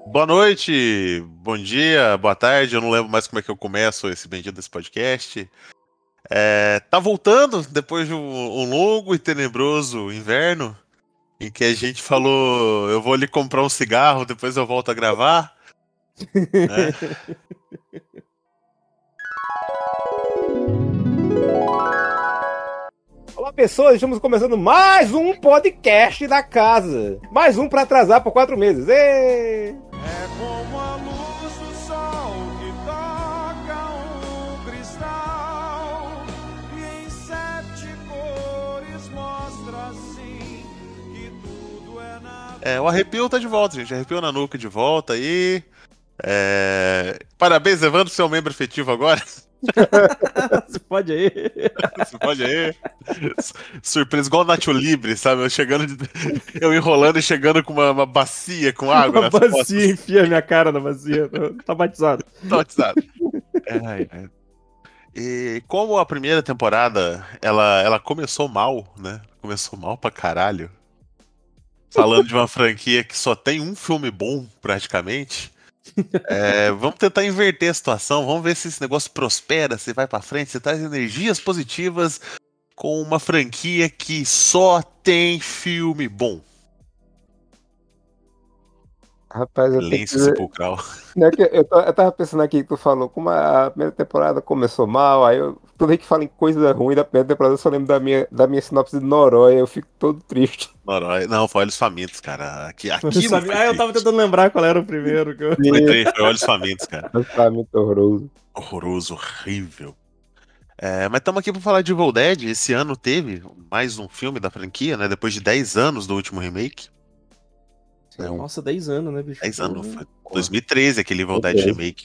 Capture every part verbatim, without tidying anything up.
Boa noite, bom dia, boa tarde. Eu não lembro mais como é que eu começo esse bendito desse podcast. É, tá voltando depois de um, um longo e tenebroso inverno em que a gente falou: eu vou ali comprar um cigarro, depois eu volto a gravar, né? Olá, pessoas, estamos começando mais um podcast da casa. Mais um para atrasar por quatro meses. Ê! É como a luz do sol que toca um cristal e em sete cores mostra assim que tudo é na É, o arrepio tá de volta, gente. Arrepio na nuca de volta aí. É, Parabéns, Evandro, seu membro efetivo agora. Você pode aí. Você pode aí. Surpresa, igual o Nacho Libre, sabe? Eu chegando, de- eu enrolando e chegando com uma, uma bacia com água Uma nas bacia, costas. enfia minha cara na bacia. Tá batizado. Traumatizado. Ai, ai. E como a primeira temporada, ela, ela começou mal, né? Começou mal pra caralho. Falando de uma franquia que só tem um filme bom, praticamente. É, vamos tentar inverter a situação. Vamos ver se esse negócio prospera, se vai pra frente, se traz energias positivas com uma franquia que só tem filme bom. Rapaz, eu tenho que Silêncio dizer. sepulcral. Né, que eu, ta- eu tava pensando aqui que tu falou como a primeira temporada começou mal, aí eu, toda vez que fala em coisa ruim da primeira temporada, eu só lembro da minha, da minha sinopse de Noronha, eu fico todo triste. Noronha. Não, foi Olhos Famintos, cara. Aqui, aquilo Sabe? foi Ah, eu tava triste. tentando lembrar qual era o primeiro. Que eu... Foi Sim, triste, foi Olhos Famintos, cara. tá muito horroroso. Horroroso, horrível. É, mas estamos aqui para falar de Evil Dead. Esse ano teve mais um filme da franquia, né? Depois de dez anos do último remake. É Sim. um Nossa, dez anos, né, bicho? dez anos, Porra. foi dois mil e treze aquele Evil Dead Ok. remake.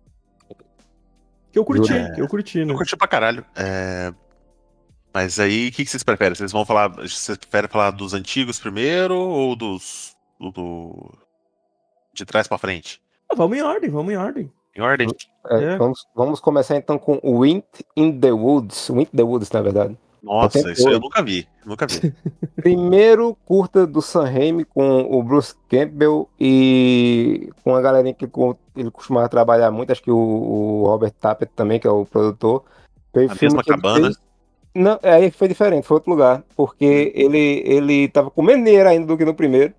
Que eu curti, Juro. que eu curti, Eu né? curti pra caralho. É, mas aí, o que, que vocês preferem? Vocês vão falar. Vocês preferem falar dos antigos primeiro ou dos. Do, do- de trás pra frente? Ah, vamos em ordem, vamos em ordem. Em ordem? É, É. vamos, vamos começar então com Wind in the Woods. Wind in the Woods, na verdade. Nossa, isso eu setenta e oito. nunca vi. Nunca vi. Primeiro curta do Sam Raimi com o Bruce Campbell e com a galerinha que co- ele costumava trabalhar muito, acho que o, o Robert Tappert também, que é o produtor. Foi o A filme mesma que ele cabana. fez. Não, aí foi diferente, foi outro lugar, Hum. porque ele, ele tava com menos dinheiro ainda do que no primeiro.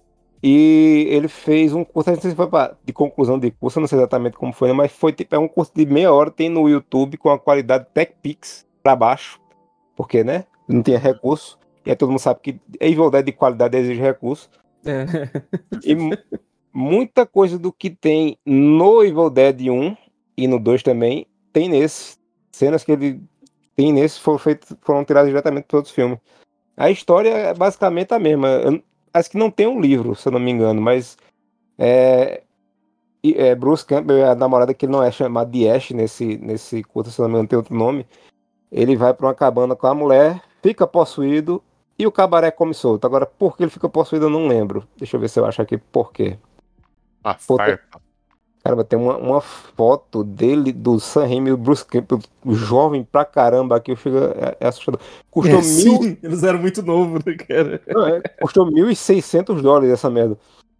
E ele fez um curso, não sei se foi pra- de conclusão de curso, não sei exatamente como foi, né, mas foi tipo, é um curso de meia hora, tem no YouTube com a qualidade TechPix pra baixo, porque, né, não tinha Uhum. recurso, e aí todo mundo sabe que a igualdade de qualidade exige recurso, É. e mu- muita coisa do que tem no Evil Dead um e no dois também, tem nesse. Cenas que ele tem nesse foram, feitas, foram tiradas diretamente dos outros filmes. A história é basicamente a mesma. Eu, acho que não tem um livro, se eu não me engano, mas é, e, é, Bruce Campbell é a namorada que ele não é chamada de Ash nesse, nesse curta, se eu não me engano, tem outro nome. Ele vai pra uma cabana com a mulher, fica possuído e o cabaré come solto. Agora, por que ele fica possuído, eu não lembro. Deixa eu ver se eu acho aqui por quê. A Pô, tem, farpa. caramba, tem uma, uma foto dele, do Sam Raimi e do Bruce Campbell, jovem pra caramba aqui, eu chego, é, é assustador. Custou É, mil, sim, eles eram muito novos, né, cara? não, é, custou mil e seiscentos dólares essa merda.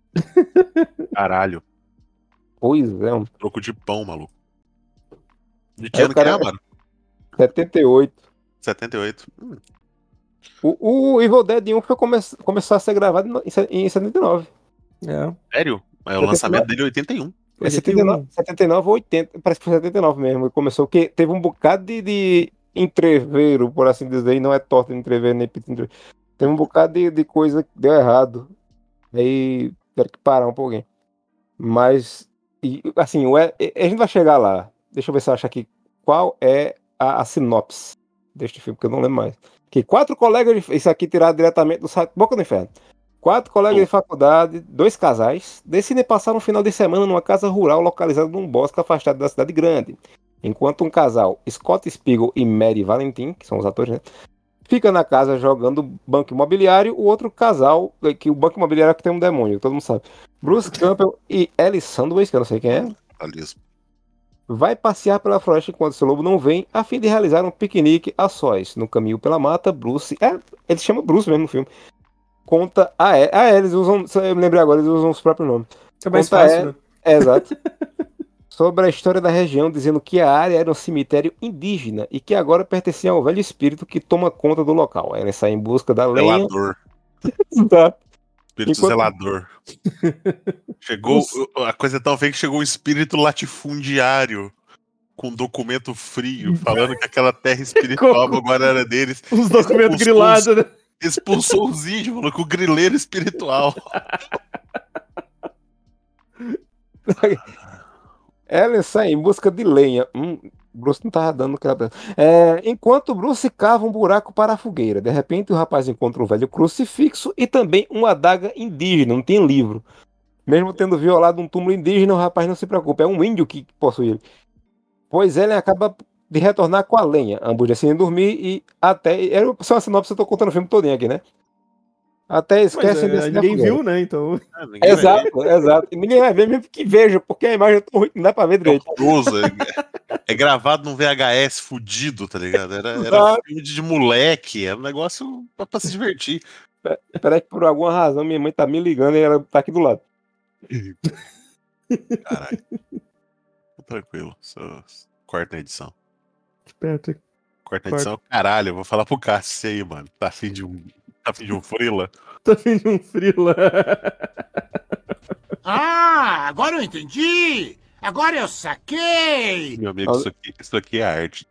Caralho. Pois é, um- Troco de pão, maluco. De que aí o ano que é, cara, mano? setenta e oito. setenta e oito. Hum, O, o Evil Dead um foi come, começar a ser gravado em, se- em setenta e nove. É, sério? É o lançamento setenta e nove, dele em oitenta e um. é setenta e nove, oitenta e um. setenta e nove ou oitenta, parece que foi setenta e nove mesmo. Ele começou, porque teve um bocado de, de entreveiro, por assim dizer, e não é torta de entreveiro, nem pita de entreveiro. Teve um bocado de, de coisa que deu errado. Aí tiveram que parar um pouquinho. Mas, e, assim, o, a gente vai chegar lá. Deixa eu ver se eu acho aqui qual é a, a sinopse deste filme, porque eu não lembro mais. Que quatro colegas, de, isso aqui tirado diretamente do site Boca do Inferno. Quatro colegas Oh, de faculdade, dois casais, decidem passar um final de semana numa casa rural localizada num bosque afastado da cidade grande. Enquanto um casal, Scott Spiegel e Mary Valentin, que são os atores, né, fica na casa jogando banco imobiliário, o outro casal, que o banco imobiliário é que tem um demônio, todo mundo sabe. Bruce Campbell e Ellie Sandwich, que eu não sei quem é, fatalismo. vai passear pela floresta enquanto seu lobo não vem, a fim de realizar um piquenique a sós. No caminho pela mata, Bruce, é, ele se chama Bruce mesmo no filme, conta a, E- a eles usam, eu me lembrei agora, eles usam os próprios nomes. É mais Conta fácil, é- né? É, exato. Sobre a história da região, dizendo que a área era um cemitério indígena e que agora pertencia ao velho espírito que toma conta do local. Ela sai em busca da lenha. Zelador. Tá? Espírito Enquanto zelador. Chegou. A coisa é tão feia que chegou um espírito latifundiário com um documento frio, falando que aquela terra espiritual Com- agora era deles. Os documentos Expulsou os- grilados, né? Expulsou os índios, falou que o grileiro espiritual. Ellen sai em busca de lenha. Hum, Bruce não tava dando aquela. É, enquanto Bruce cava um buraco para a fogueira. De repente, o rapaz encontra um velho crucifixo e também uma adaga indígena. Não tem livro. Mesmo tendo violado um túmulo indígena, o rapaz não se preocupa. É um índio que possui ele. Pois Ellen acaba de retornar com a lenha. Ambos decidem dormir e até. Era só uma sinopse, eu tô contando o filme todinho aqui, né? Até Mas esquecem é, desse da ninguém fogueira. viu, né? Então. Ah, ninguém vai ver. Exato, exato. E ninguém vai ver mesmo que veja, porque a imagem é tão ruim que não dá pra ver É direito. horroroso. É, é gravado num V H S fudido, tá ligado? Era, era Ah. filme de moleque, era um negócio pra, pra se divertir. Parece que por alguma razão minha mãe tá me ligando e ela tá aqui do lado. Caralho. Tranquilo. Só corta a edição. Esperto. Corta a Corta. edição. Caralho, eu vou falar pro Cássio aí, mano. Tá afim de um. Tá afim de um frila? Tá vindo um frila. Ah, agora eu entendi! Agora eu saquei! Meu amigo, isso aqui, isso aqui é arte.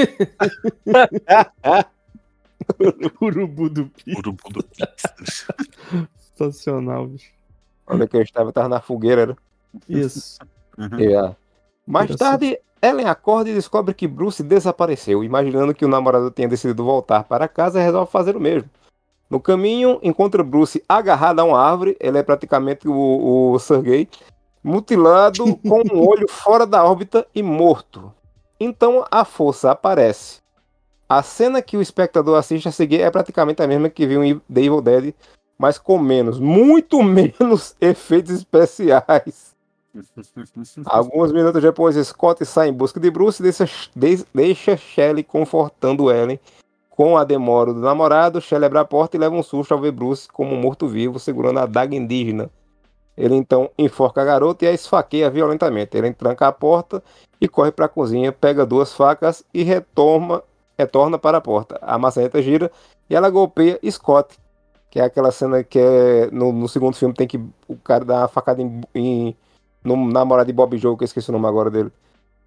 Urubu do Pi. Urubu do Pix. Sensacional, bicho. Onde é que eu estava? Eu tava na fogueira, né? Isso. Uhum. E, ah, mais Interessante. tarde, Ellen acorda e descobre que Bruce desapareceu. Imaginando que o namorado tenha decidido voltar para casa, resolve fazer o mesmo. No caminho, encontra Bruce agarrado a uma árvore. Ele é praticamente o, o Sergei, mutilado, com um olho fora da órbita e morto. Então a força aparece. A cena que o espectador assiste a seguir é praticamente a mesma que viu em The Evil Dead, mas com menos, muito menos efeitos especiais. Alguns minutos depois, Scott sai em busca de Bruce e deixa, de- deixa Shelley confortando Ellen. Com a demora do namorado, Shelley abre a porta e leva um susto ao ver Bruce como um morto-vivo segurando a adaga indígena. Ele então enforca a garota e a esfaqueia violentamente. Ele tranca a porta e corre para a cozinha, pega duas facas e retoma, retorna para a porta. A maçaneta gira e ela golpeia Scott, que é aquela cena que é, no, no segundo filme tem que o cara dar uma facada em, em, no namorado de Bob Joe, que eu esqueci o nome agora dele.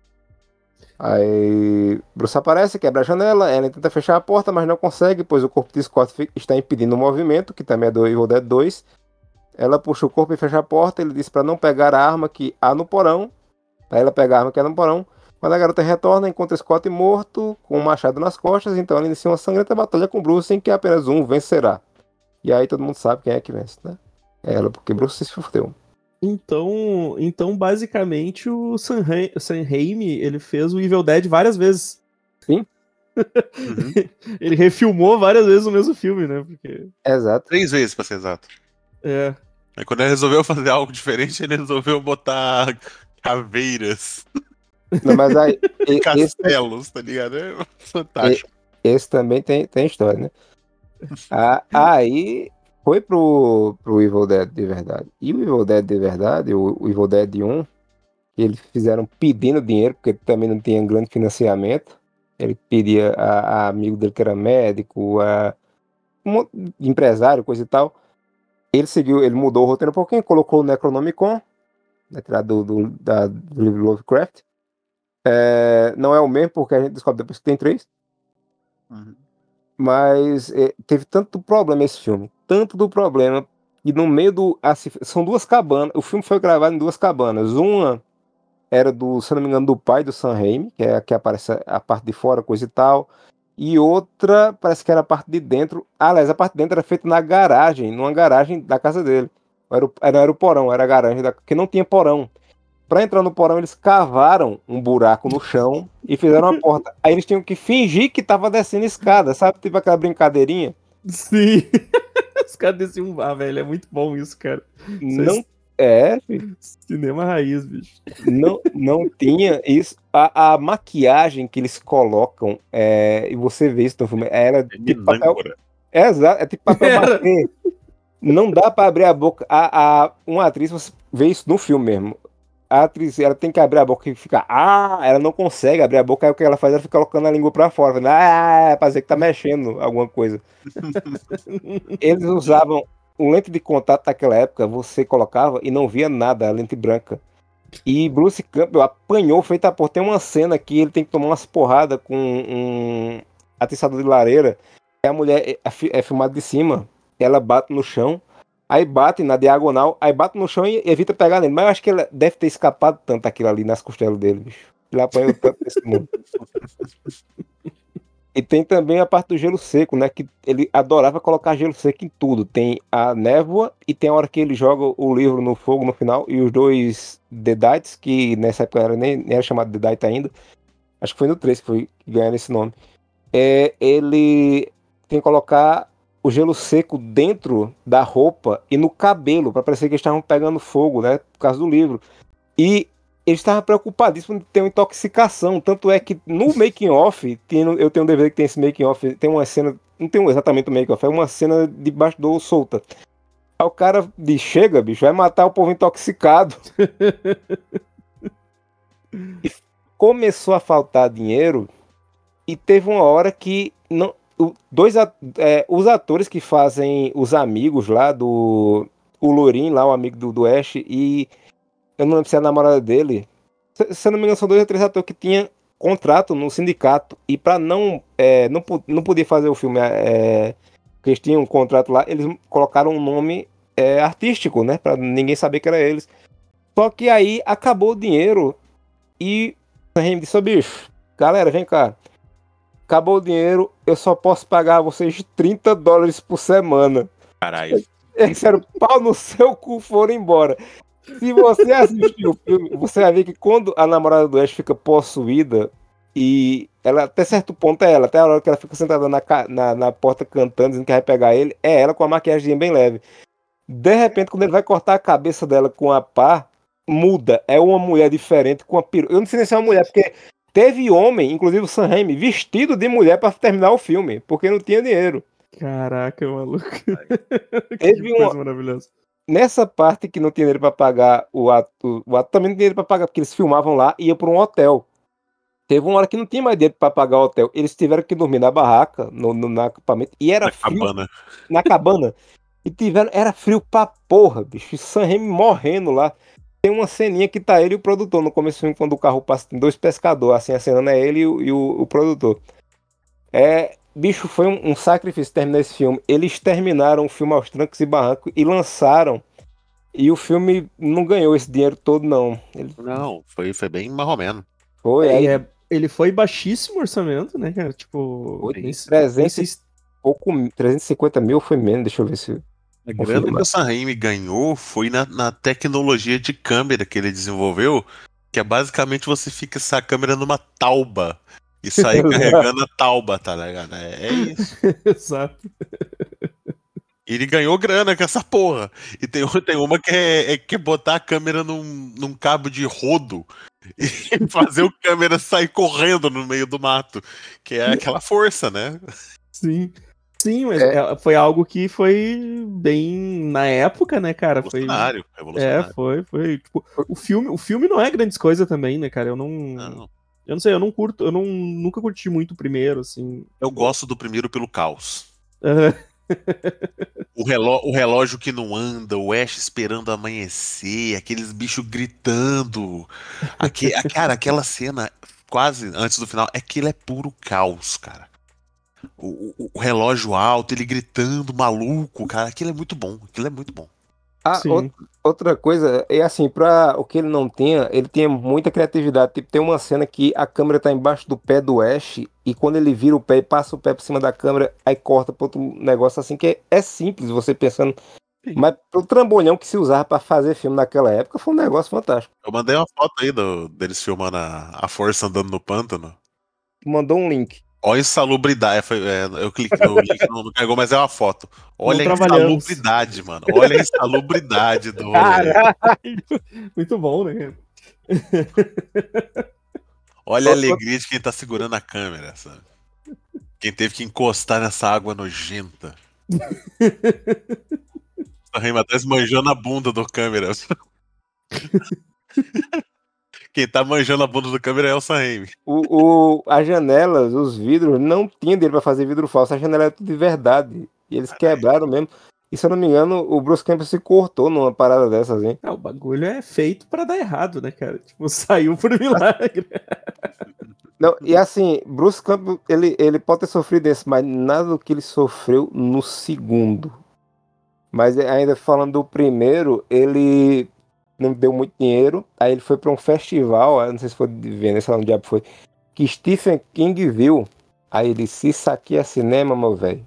Aí Bruce aparece, quebra a janela, ela tenta fechar a porta, mas não consegue, pois o corpo de Scott fi- está impedindo o movimento, que também é do Evil Dead dois. Ela puxa o corpo e fecha a porta, ele diz para não pegar a arma que há no porão, para ela pegar a arma que há no porão. Quando a garota retorna, encontra Scott morto, com um machado nas costas, então ela inicia uma sangrenta batalha com Bruce, em que apenas um vencerá. E aí todo mundo sabe quem é que vence, né? É ela, porque Bruce se fudeu. Então, então basicamente, o Sam, Ra- Sam Raimi, ele fez o Evil Dead várias vezes. Uhum. Ele refilmou várias vezes o mesmo filme, né? Porque. Exato. Três vezes, pra ser exato. É. Aí quando ele resolveu fazer algo diferente, ele resolveu botar caveiras, Não, mas aí, e- esse, castelos, tá ligado? É fantástico. esse também tem, tem história, né? Ah, aí foi pro, pro Evil Dead de verdade. E o Evil Dead de verdade, o, o Evil Dead um, eles fizeram pedindo dinheiro, porque também não tinha grande financiamento. Ele pedia a, a amigo dele que era médico, a um monte de empresário, coisa e tal. Ele seguiu, ele mudou o roteiro um pouquinho, colocou o Necronomicon, né, tirado do, do, da, do livro Lovecraft. É, não é o mesmo, porque a gente descobre depois que tem três. Uhum. Mas é, teve tanto problema esse filme, tanto do problema, que no meio do. Assim, são duas cabanas. O filme foi gravado em duas cabanas. Uma era do, se eu não me engano, do pai do Sam Raimi, que é a que aparece a parte de fora, coisa e tal. E outra, parece que era a parte de dentro. Ah, aliás, a parte de dentro era feita na garagem, numa garagem da casa dele. Era o, era, era o porão, era a garagem, da, que não tinha porão. Pra entrar no porão, eles cavaram um buraco no chão e fizeram uma porta. Aí eles tinham que fingir que tava descendo escada, sabe? Tipo aquela brincadeirinha. Sim. Os caras desciam. Ah, velho, é muito bom isso, cara. Isso Não é, filho. Cinema raiz, bicho. Não, não tinha isso. A, a maquiagem que eles colocam, é, e você vê isso no filme, era É tipo papel. minâncora. É exato, é tipo papel Era. machê. Não dá pra abrir a boca. A, a, uma atriz, você, vê isso no filme mesmo. A atriz, ela tem que abrir a boca e ficar, ah, ela não consegue abrir a boca, aí o que ela faz? Ela fica colocando a língua pra fora, falando, ah, pra dizer que tá mexendo alguma coisa. Eles usavam o lente de contato naquela época, você colocava e não via nada, a lente branca. E Bruce Campbell apanhou feito a porra. Tem uma cena que ele tem que tomar umas porradas com um atiçador de lareira. E a mulher é, é filmada de cima, ela bate no chão, aí bate na diagonal, aí bate no chão e evita pegar nele. Mas eu acho que ela deve ter escapado tanto aquilo ali nas costelas dele, bicho. Ele apanhou tanto nesse mundo. E tem também a parte do gelo seco, né? Que ele adorava colocar gelo seco em tudo. Tem a névoa e tem a hora que ele joga o livro no fogo no final. E os dois Deadites, que nessa época era, nem, nem era chamado Deadite ainda. Acho que foi no três que foi que ganharam esse nome. É, ele tem que colocar o gelo seco dentro da roupa e no cabelo, para parecer que eles estavam pegando fogo, né? Por causa do livro. E ele estava preocupadíssimo de ter uma intoxicação. Tanto é que no making off, eu tenho um D V D que tem esse making off, tem uma cena, não tem exatamente o making off, é uma cena debaixo do solta. Aí o cara diz, chega, bicho, vai matar o povo intoxicado. E começou a faltar dinheiro e teve uma hora que não, dois, é, os atores que fazem os amigos lá do, o Lourinho lá, o amigo do, do Ash, e eu não lembro se é a namorada dele. Se, se eu não me engano, são dois ou três atores que tinham contrato no sindicato. E pra não, é, não, não poder fazer o filme, é, que eles tinham um contrato lá, eles colocaram um nome é, artístico, né? Pra ninguém saber que era eles. Só que aí acabou o dinheiro e a gente disse, ô bicho, galera, vem cá. Acabou o dinheiro, eu só posso pagar vocês trinta dólares por semana. Caralho. Eles disseram, pau no seu cu, foram embora. Se você assistir o filme, você vai ver que quando a namorada do Ash fica possuída, e ela, até certo ponto é ela, até a hora que ela fica sentada na, na, na porta cantando, dizendo que vai pegar ele, é ela com a maquiagem bem leve. De repente, quando ele vai cortar a cabeça dela com a pá, muda. É uma mulher diferente com a peruca. Eu não sei nem se é uma mulher, porque teve homem, inclusive o Sam Raimi, vestido de mulher pra terminar o filme, porque não tinha dinheiro. Caraca, maluco. Teve Que coisa uma... maravilhosa. Nessa parte que não tinha dinheiro pra pagar o ato, o ato também não tinha dinheiro pra pagar, porque eles filmavam lá e iam pra um hotel. Teve uma hora que não tinha mais dinheiro pra pagar o hotel. Eles tiveram que dormir na barraca, no, no, no acampamento, e era Na frio. cabana. Na cabana. E tiveram, era frio pra porra, bicho. E Sam Raimi morrendo lá. Tem uma ceninha que tá ele e o produtor no começo do filme, quando o carro passa, tem dois pescadores, assim, a cena é ele e o, e o, o produtor. É, bicho, foi um, um sacrifício terminar esse filme. Eles terminaram o filme aos trancos e barrancos e lançaram. E o filme não ganhou esse dinheiro todo, não. Ele Não, foi, foi bem marromeno. foi, É, aí, e é- ele foi baixíssimo orçamento, né, cara? Tipo, Foi nem, nem trezentos sei e se- pouco, trezentos e cinquenta mil foi menos, deixa eu ver se... A Confirma. grana que o Sam Raimi ganhou foi na, na tecnologia de câmera que ele desenvolveu, que é basicamente você fica essa câmera numa tauba e sair carregando a tauba, tá ligado? É, é isso. Exato. Ele ganhou grana com essa porra. E tem, tem uma que é, é, que é botar a câmera num, num cabo de rodo e fazer o câmera sair correndo no meio do mato. Que é aquela força, né? Sim. Sim, mas É. é- foi algo que foi bem na época, né, cara? Foi. Revolucionário. É, Revolucionário. foi, foi. Tipo, o filme, o filme não é grandes coisa também, né, cara? Eu não. Não. Eu não sei, eu não curto, eu não, nunca curti muito o primeiro, assim. Eu gosto do primeiro pelo caos. Aham. O relógio, o relógio que não anda, o Ash esperando amanhecer, aqueles bichos gritando. Aque, a- cara, aquela cena quase antes do final, aquilo é puro caos, cara. O, o- o relógio alto, ele gritando, maluco, cara, aquilo é muito bom, aquilo é muito bom. Ah, Sim. out- outra coisa, é assim, pra o que ele não tinha, ele tinha muita criatividade. Tipo, tem uma cena que a câmera tá embaixo do pé do Ash, e quando ele vira o pé e passa o pé por cima da câmera, aí corta pra outro negócio assim, que é, é simples, você pensando. Sim. Mas pro trambolhão que se usava pra fazer filme naquela época, foi um negócio fantástico. Eu mandei uma foto aí do- deles filmando a, a força andando no pântano. Mandou um link. Olha a insalubridade. Foi, é, eu cliquei no link, não, não carregou, mas é uma foto. Olha a trabalhamos. insalubridade, mano. Olha a insalubridade do rolê. Caralho! Muito bom, né, cara? Olha a alegria de quem tá segurando a câmera, sabe? Quem teve que encostar nessa água nojenta. O Raima até esmanjou na bunda do câmera. Quem tá manjando a bunda do câmera é o Sam Raimi. O, o, as janelas, os vidros, não tinha dinheiro pra fazer vidro falso. A janela era tudo de verdade. E eles quebraram mesmo. E se eu não me engano, o Bruce Campbell se cortou numa parada dessas, hein? Ah, o bagulho é feito pra dar errado, né, cara? Tipo, saiu por milagre. Não, e assim, Bruce Campbell, ele, ele pode ter sofrido isso, mas nada do que ele sofreu no segundo. Mas ainda falando do primeiro, ele não deu muito dinheiro. Aí ele foi pra um festival, eu não sei se foi de Vênice, sei lá onde diabo foi, que Stephen King viu. Aí ele disse, isso aqui é cinema, meu velho.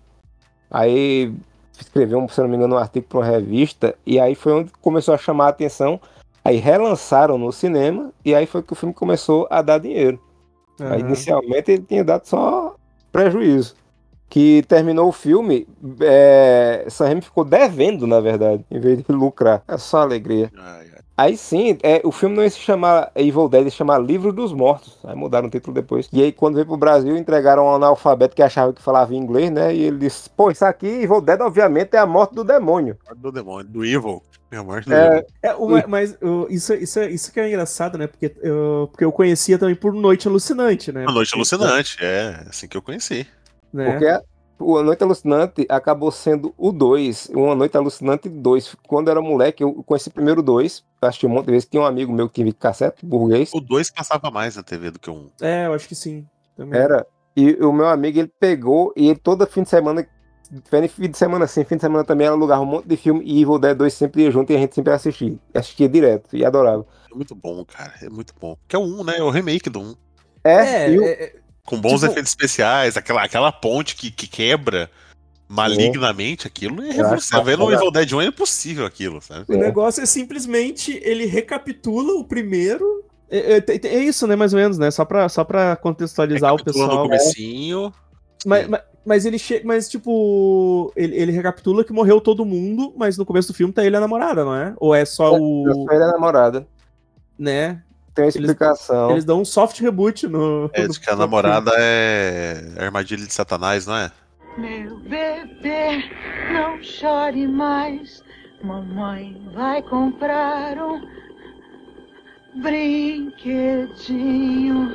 Aí escreveu, se não me engano, um artigo para uma revista, e aí foi onde começou a chamar a atenção. Aí relançaram no cinema, e aí foi que o filme começou a dar dinheiro. Aham. Mas inicialmente ele tinha dado só prejuízo. Que terminou o filme, é... Sam Raimi ficou devendo, na verdade, em vez de lucrar. É só alegria. Ai, ai. Aí sim, é, o filme não ia se chamar Evil Dead, ia se chamar Livro dos Mortos. Aí mudaram o título depois. E aí, quando veio pro Brasil, entregaram um analfabeto que achava que falava inglês, né? E ele disse: pô, isso aqui, Evil Dead, obviamente, é a morte do demônio. Do demônio, do Evil. Minha morte do É, Evil. É, uma- mas uh, isso, isso, é- isso que é engraçado, né? Porque eu, porque eu conhecia também por Noite Alucinante, né? Uma noite Porque, alucinante, é assim que eu conheci. né? porque a, o A Noite Alucinante acabou sendo o dois, Uma Noite Alucinante dois. Quando eu era moleque, eu conheci primeiro o dois, assisti um monte de vezes. Tinha um amigo meu que tinha cassete, burguês. O dois passava mais na T V do que o um. É, eu acho que sim. Também. Era. E o meu amigo, ele pegou e ele todo fim de semana, fim de semana sim, fim de semana também, ela alugava um monte de filme e Evil Dead dois sempre ia junto e a gente sempre assistia. Assistia direto e adorava. É muito bom, cara. É muito bom. Que é o um, né? É o remake do um. É, É, e o- é, é, Com bons Tipo- efeitos especiais, aquela, aquela ponte que, que quebra malignamente, aquilo é Eu acho revolucionário. Vendo o bacana. Evil Dead um é impossível aquilo, sabe? o negócio é simplesmente ele recapitula o primeiro. É, é, é isso, né? Mais ou menos, né? Só pra, só pra contextualizar o Recapitula no pessoal. comecinho. Mas, mas, mas ele chega. Mas, tipo, ele, ele recapitula que morreu todo mundo, mas no começo do filme tá ele e a namorada, não é? Ou é só Eu o. sou ele a namorada. Né? Tem uma explicação. Eles dão um soft reboot no. É, no de que a próprio namorada é a armadilha de Satanás, não é? Meu bebê, não chore mais. Mamãe vai comprar um brinquedinho.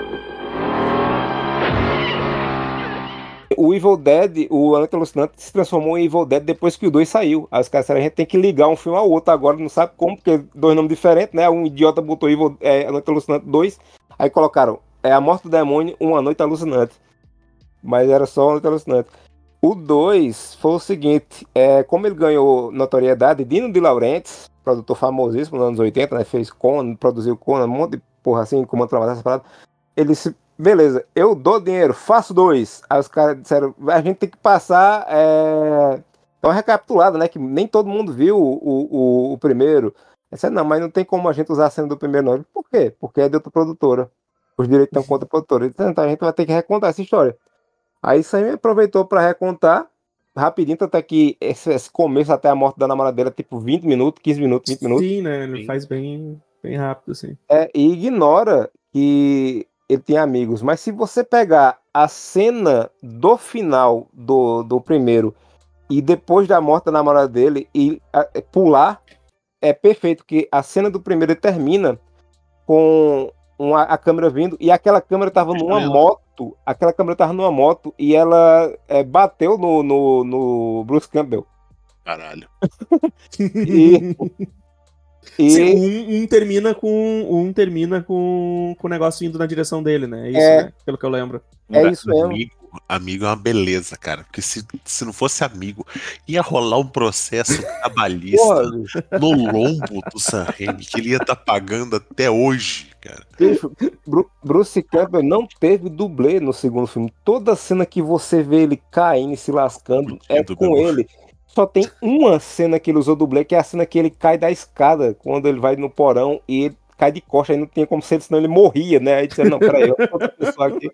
O Evil Dead, o A Noite Alucinante, se transformou em Evil Dead depois que o dois saiu. Aí os caras disseram, a gente tem que ligar um filme ao outro agora, não sabe como, porque dois nomes diferentes, né? Um idiota botou Evil, é, A Noite Alucinante dois, aí colocaram é, A Morte do Demônio, Uma Noite Alucinante. Mas era só A Noite Alucinante. O dois foi o seguinte, é, como ele ganhou notoriedade, Dino De Laurentiis, produtor famosíssimo nos anos oitenta, né? Fez Conan, produziu Conan, um monte de porra assim, Comando pra Matar, essa parada. Ele se beleza, eu dou dinheiro, faço dois. Aí os caras disseram, a gente tem que passar é, é uma recapitulada, né? Que nem todo mundo viu o, o, o primeiro. Eu disse, não, mas não tem como a gente usar a cena do primeiro, não. Eu disse, por quê? Porque é de outra produtora. Os direitos estão com outra produtora. Eu disse, então a gente vai ter que recontar essa história. Aí isso aí me aproveitou para recontar rapidinho, até que esse, esse começo até a morte da namorada dele é tipo vinte minutos, quinze minutos, vinte minutos. Sim, né? Ele Sim. faz bem, bem rápido, assim. É, e ignora que ele tem amigos. Mas se você pegar a cena do final do, do primeiro e depois da morte da namorada dele e a, é, pular, é perfeito, que a cena do primeiro termina com uma, a câmera vindo e aquela câmera tava numa moto, aquela câmera tava numa moto e ela é, bateu no, no, no Bruce Campbell. Caralho. E, e Sim, um, um termina com. Um termina com, com o negócio indo na direção dele, né? É isso, É. né? Pelo que eu lembro. é isso mesmo. Amigo, amigo é uma beleza, cara. Porque se, se não fosse amigo, ia rolar um processo trabalhista Porra, bicho. no lombo do Sam Raimi que ele ia estar pagando até hoje, cara. Bicho, Bru- Bruce Campbell não teve dublê no segundo filme. Toda cena que você vê ele caindo e se lascando é Fudido, com meu. ele. Só tem uma cena que ele usou dublê, que é a cena que ele cai da escada, quando ele vai no porão e ele cai de costa, aí não tinha como ser, senão ele morria, né? Aí disse, não, peraí, eu outra pessoa aqui.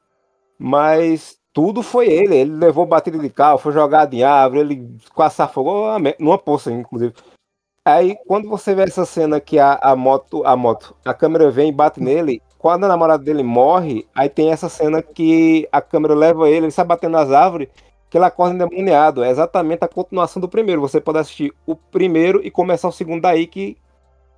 Mas tudo foi ele. Ele levou bateria de carro, foi jogado em árvore, ele quase se afogou numa poça, inclusive. Aí, quando você vê essa cena que a, a moto, a moto, a câmera vem e bate nele, quando a namorada dele morre, aí tem essa cena que a câmera leva ele, ele sai batendo nas árvores, que ele acorda endemoniado. É exatamente a continuação do primeiro. Você pode assistir o primeiro e começar o segundo daí, que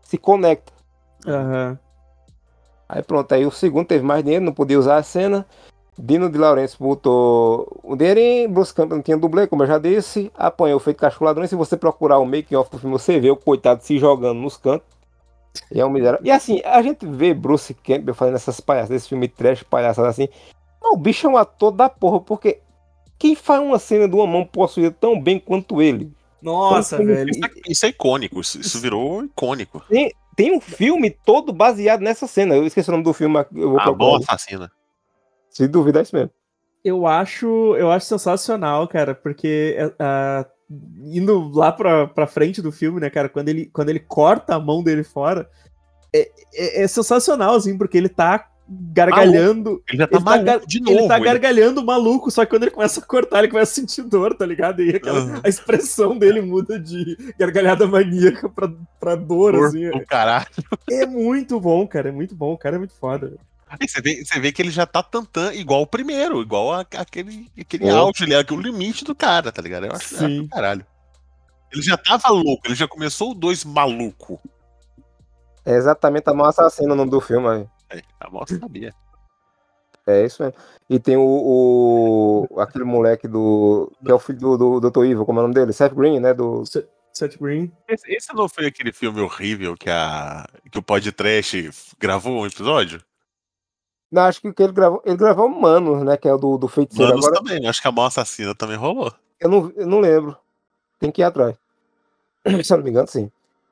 se conecta. Aham. Aí pronto, aí o segundo teve mais dinheiro, não podia usar a cena. Dino de Laurentiis botou o dinheirinho, Bruce Campbell não tinha dublê, como eu já disse, apanhou feito cachorro ladrão. E se você procurar o making-off do filme, você vê o coitado se jogando nos cantos. E é um miserável. E assim, a gente vê Bruce Campbell fazendo essas palhaçadas, esse filme trash, palhaçadas assim. Não, o bicho é um ator da porra, porque quem faz uma cena de uma mão possuída tão bem quanto ele? Nossa, Então, velho. Isso é, isso é icônico, isso, isso virou icônico. Tem, tem um filme todo baseado nessa cena. Eu esqueci o nome do filme, mas eu vou A mão procurar. assassina. Se duvidar, é isso mesmo. Eu acho, eu acho sensacional, cara, porque é, ah, indo lá pra, pra frente do filme, né, cara, quando ele, quando ele corta a mão dele fora, é, é, é sensacional, assim, porque ele tá gargalhando. Ele já tá ele maluco gar- de Ele novo. tá ele- gargalhando maluco, só que quando ele começa a cortar, ele começa a sentir dor, tá ligado? E aquela, Aham. a expressão dele muda de gargalhada maníaca pra, pra dor, Dor assim. do caralho. É muito bom, cara, é muito bom, o cara é muito foda. Aí você vê, você vê que ele já tá tantã igual o primeiro, igual a- aquele, aquele É. auge ali, aquele limite do cara, tá ligado? Eu acho, eu acho Sim. do caralho. Ele já tava louco, ele já começou o dois maluco. É exatamente a mão assassina o nome do filme. Aí. É, a mal sabia. É isso mesmo. E tem o, o- aquele moleque do. Que é o filho do, do doutor Evil, como é o nome dele? Seth Green, né? Do, Se- Seth Green. Esse, esse não foi aquele filme horrível que, a, que o podcast gravou um episódio? não, acho que, que ele gravou. Ele gravou Manos, né? Que é o do, do feiticeiro. Manos Agora também, acho que a mão assassina também rolou. eu não, eu não lembro. Tem que ir atrás. Se eu não me engano, sim.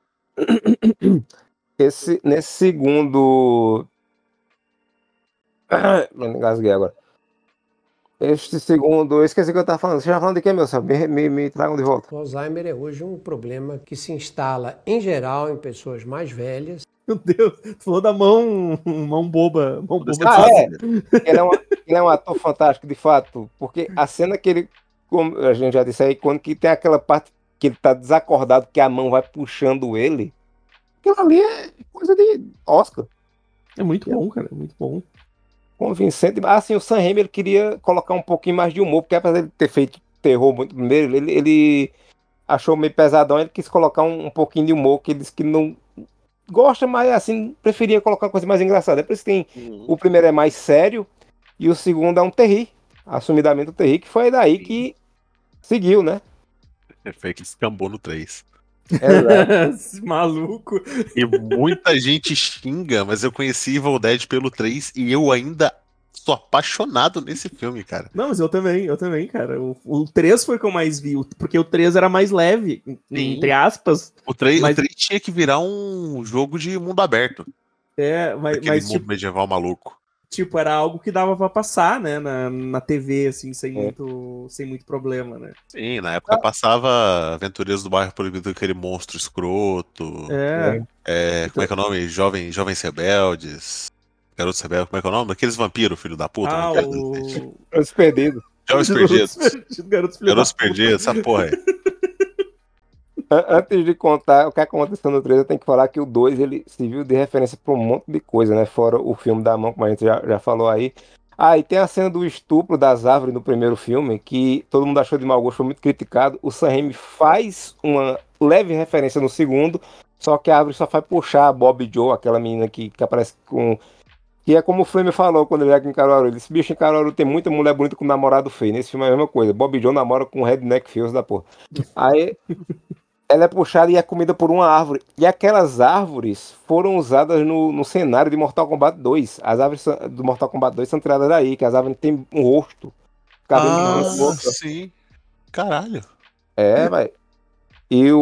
Esse, nesse segundo. Me engasguei agora. Este segundo. Eu esqueci o que eu tava falando. Você já falando de quem, meu senhor? Me, me, me tragam de volta. O Alzheimer é hoje um problema que se instala, em geral, em pessoas mais velhas. Meu Deus, tu falou da mão, mão boba. Mão boba Ah, fácil. é. Ele é, um, ele é um ator fantástico, de fato. Porque a cena que ele. Como a gente já disse aí, quando que tem aquela parte que ele tá desacordado, que a mão vai puxando ele. Aquilo ali é coisa de Oscar. É muito bom, cara, é muito bom. Convincente. Ah, sim, o Sam Raimi ele queria colocar um pouquinho mais de humor, porque apesar de ele ter feito terror muito primeiro, ele, ele achou meio pesadão, ele quis colocar um, um pouquinho de humor, que ele disse que não gosta, mas assim, preferia colocar uma coisa mais engraçada. É por isso que tem, o primeiro é mais sério, e o segundo é um terri, assumidamente um terri, que foi daí que seguiu, né? Foi que escambou no três. Exato. Esse maluco. E muita gente xinga, mas eu conheci Evil Dead pelo três e eu ainda sou apaixonado nesse filme, cara. Não, mas eu também, eu também, cara. O, o três foi o que eu mais vi, o- porque o três era mais leve, em- Sim. entre aspas. O três, Mas- o três tinha que virar um jogo de mundo aberto. É, mas, Aquele mas mundo tipo, medieval maluco. tipo, era algo que dava pra passar, né, na, na T V, assim, sem, É. muito, sem muito problema, né? Sim, na época passava Aventureiros do Bairro Proibido, aquele monstro escroto. É, É, como é que é o nome? Jovem, Jovens Rebeldes. Garotos Rebeldes, como é que é o nome? Aqueles vampiros, filho da puta. ah, né? o... Os perdidos. Jovens Perdidos. Garotos Garotos filho Garotos da puta. Perdidos, essa porra aí. An- Antes de contar o que aconteceu no três, eu tenho que falar que o dois ele serviu de referência para um monte de coisa, né? Fora o filme da mão, como a gente já, já falou aí. Ah, e tem a cena do estupro das árvores no primeiro filme, que todo mundo achou de mau gosto, foi muito criticado. O Sam Raimi faz uma leve referência no segundo, só que a árvore só faz puxar a Bob Joe, aquela menina que, que aparece com... Que é como o Flame falou quando ele veio aqui em Caruaru. Ele disse, bicho, em Caruaru tem muita mulher bonita com namorado feio. Nesse filme é a mesma coisa. Bob Joe namora com redneck feio da porra. Aí... ela é puxada e é comida por uma árvore. E aquelas árvores foram usadas no, no cenário de Mortal Kombat dois. As árvores são- do Mortal Kombat dois são tiradas daí, que as árvores têm um rosto. Cabelo Ah, de boca. sim. Caralho. É, vai. E o,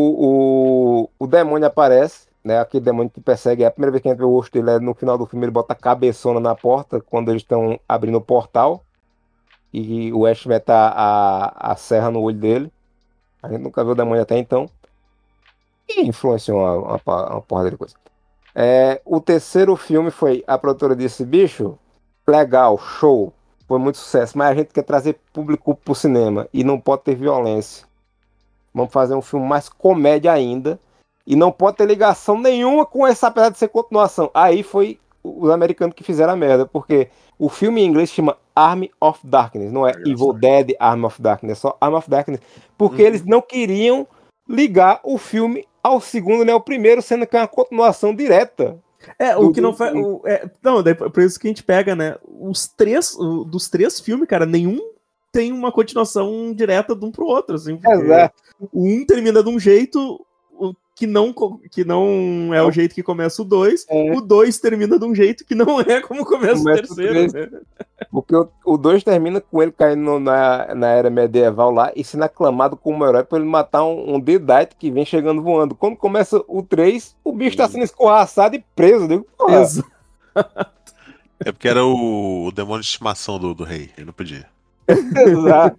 o, o demônio aparece, né? Aquele demônio que persegue. É a primeira vez que a gente vê o rosto dele é no final do filme. Ele bota a cabeçona na porta quando eles estão abrindo o portal. E o Ash mete a, a, a serra no olho dele. A gente nunca viu o demônio até então. E influenciou uma, uma, pa- uma porrada de coisa. É, o terceiro filme foi. A produtora disse: bicho, legal, show. Foi muito sucesso. Mas a gente quer trazer público pro cinema. E não pode ter violência. Vamos fazer um filme mais comédia ainda. E não pode ter ligação nenhuma com essa, apesar de ser continuação. Aí foi os americanos que fizeram a merda. Porque o filme em inglês chama Army of Darkness. Não é Evil Dead Army of Darkness. É só Army of Darkness. Porque Uhum. eles não queriam ligar o filme ao segundo, né? O primeiro, sendo que é uma continuação direta. É, Do- o que não do- faz. o- é, não, daí, por isso que a gente pega, né? Os três, o- dos três filmes, cara, nenhum tem uma continuação direta de um pro outro, assim. Porque Exato. o um termina de um jeito o que não, co- que não é o jeito que começa o dois. É. O dois termina de um jeito que não é como começa, Começa o o terceiro, três. né? Porque o dois termina com ele caindo no- na, na era medieval lá e sendo aclamado como herói pra ele matar um, um Deadite que vem chegando voando. Quando começa o três, o bicho tá sendo escorraçado e preso. Eu digo, porra, Exa- É porque era o, o demônio de estimação do, do rei. Ele não podia. exato.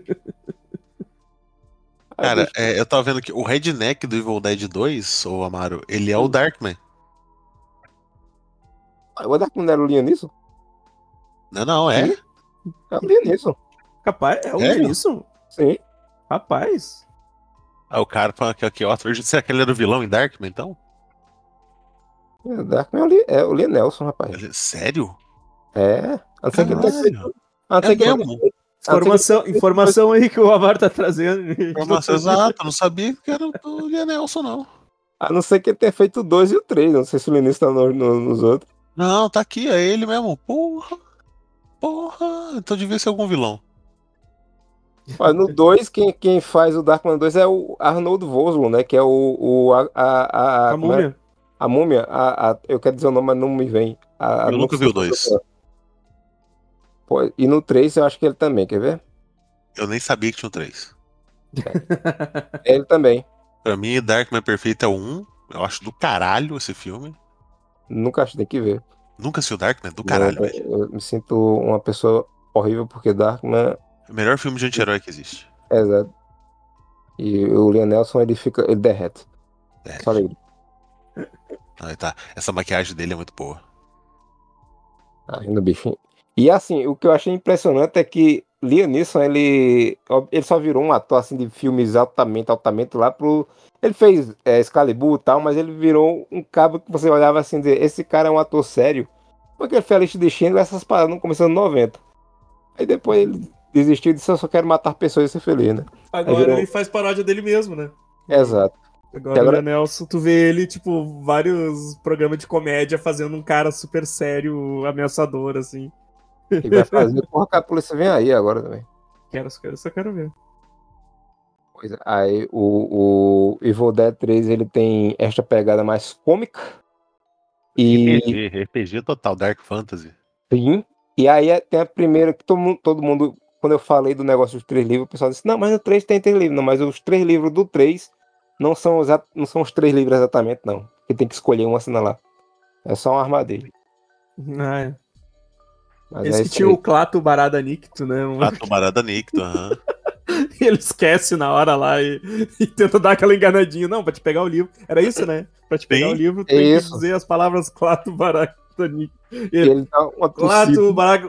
Aí Cara, deixa- é, eu tava vendo que o Redneck do Evil Dead dois, ô Amaro, ele é o Darkman. O Darkman era o Lianisson? Não, não, é? É o Lianisson, Capaz, é o Sério? Lianisson? sim. Rapaz. Ah, o cara falando que aqui, ó. Será que ele era o vilão em Darkman, então? O Darkman é o, Li, é o Lianelson, rapaz. Ele- Sério? É. A não ser que ele tenha Caralho. feito. A não É ser que ele mesmo? Informação, informação aí que o Amar tá trazendo. Nossa, exato, eu não sabia que era do Lianelson, não. A não ser que ele tenha feito o dois e o três. Não sei se o Lianisson tá no- no- nos outros. Não, tá aqui, é ele mesmo. Porra. Porra. Então devia ser algum vilão. Olha, no dois, quem, quem faz o Darkman dois é o Arnold Vosloo, né? Que é o. o a, a, a, A como é? múmia. A múmia. A, a- eu quero dizer o nome, mas não me vem. A, a- Eu não nunca vi sei o dois. se- Pô, e no três eu acho que ele também, quer ver? Eu nem sabia que tinha o três. É ele também. Pra mim, Darkman Perfeito é o um. Eu acho do caralho esse filme. Nunca acho, tem que ver. Nunca assisti o Darkman? Do caralho, eu, velho. eu me sinto uma pessoa horrível porque Darkman. É o melhor filme de anti-herói que existe. É exato. E o Liam Nelson, ele fica. Ele derrete. É. Só ele. Aí tá. Essa maquiagem dele é muito boa. Ainda bichinho. E assim, o que eu achei impressionante é que Liam Neeson, ele, ele só virou um ator assim, de filmes altamente, altamente lá pro. Ele fez é, Excalibur e tal, mas ele virou um cabo que você olhava assim e dizia, esse cara é um ator sério. Porque ele fez a lista de Schindler, essas paradas não começando em noventa. Aí depois ele desistiu e disse, eu só quero matar pessoas e ser feliz, né? Agora virou- ele faz paródia dele mesmo, né? Exato. Agora, Agora- o Nelson, tu vê ele, tipo, vários programas de comédia fazendo um cara super sério, ameaçador, assim. Ele vai fazer, porra, que a polícia vem aí agora também. Quero, eu só quero ver. Pois é. Aí o, o Evil Dead três, ele tem esta pegada mais cômica. E R P G, R P G total, Dark Fantasy. sim. E aí é- tem a primeira que todo mundo, todo mundo, quando eu falei do negócio dos três livros, o pessoal disse, não, mas no três tem três livros. Não, mas os três livros do três não são, exa- não são os três livros exatamente, não. Porque tem que escolher um assina lá. É só uma armadilha. Ah, é. Mas Esse é que isso tinha aí. o Clato Barada Nicto, né? Um- A Tomarada Nicto, aham. E ele esquece na hora lá e, e tenta dar aquela enganadinha. Não, pra te pegar o livro. Era isso, né? Pra te pegar Sim, o livro, tem que isso. dizer as palavras Clato Barada Nicto. E Ele, ele dá uma tossida, Clato Barada.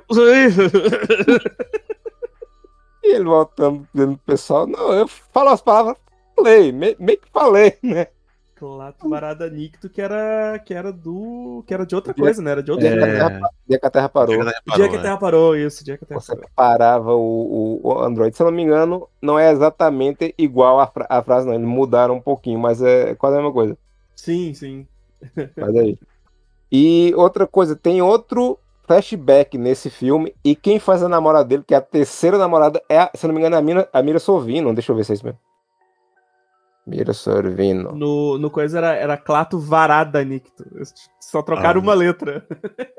e ele voltando dizendo pro pessoal, não, eu falo as palavras, falei, me- meio que falei, né? Clato Barada Nicto, que era, que era do. que era de outra Dia- coisa, né? Era de outro Dia que a filme. Terra, pa- dia que a Terra parou. Chega da O dia reparou, que a né? Terra parou, isso, o dia que a Terra Você parou. parava o, o, o Android. Se eu não me engano, não é exatamente igual a, fra- a frase, não. Eles mudaram um pouquinho, mas é quase a mesma coisa. Sim, sim. Mas aí. E outra coisa, tem outro flashback nesse filme. E quem faz a namorada dele, que é a terceira namorada, é, a- se eu não me engano, é a Mira, a Mira Sorvino. Deixa eu ver se é isso mesmo. Mira Sorvino. No, no coisa era, era Clato Varada Nicto. Eles só trocaram Ah. uma letra.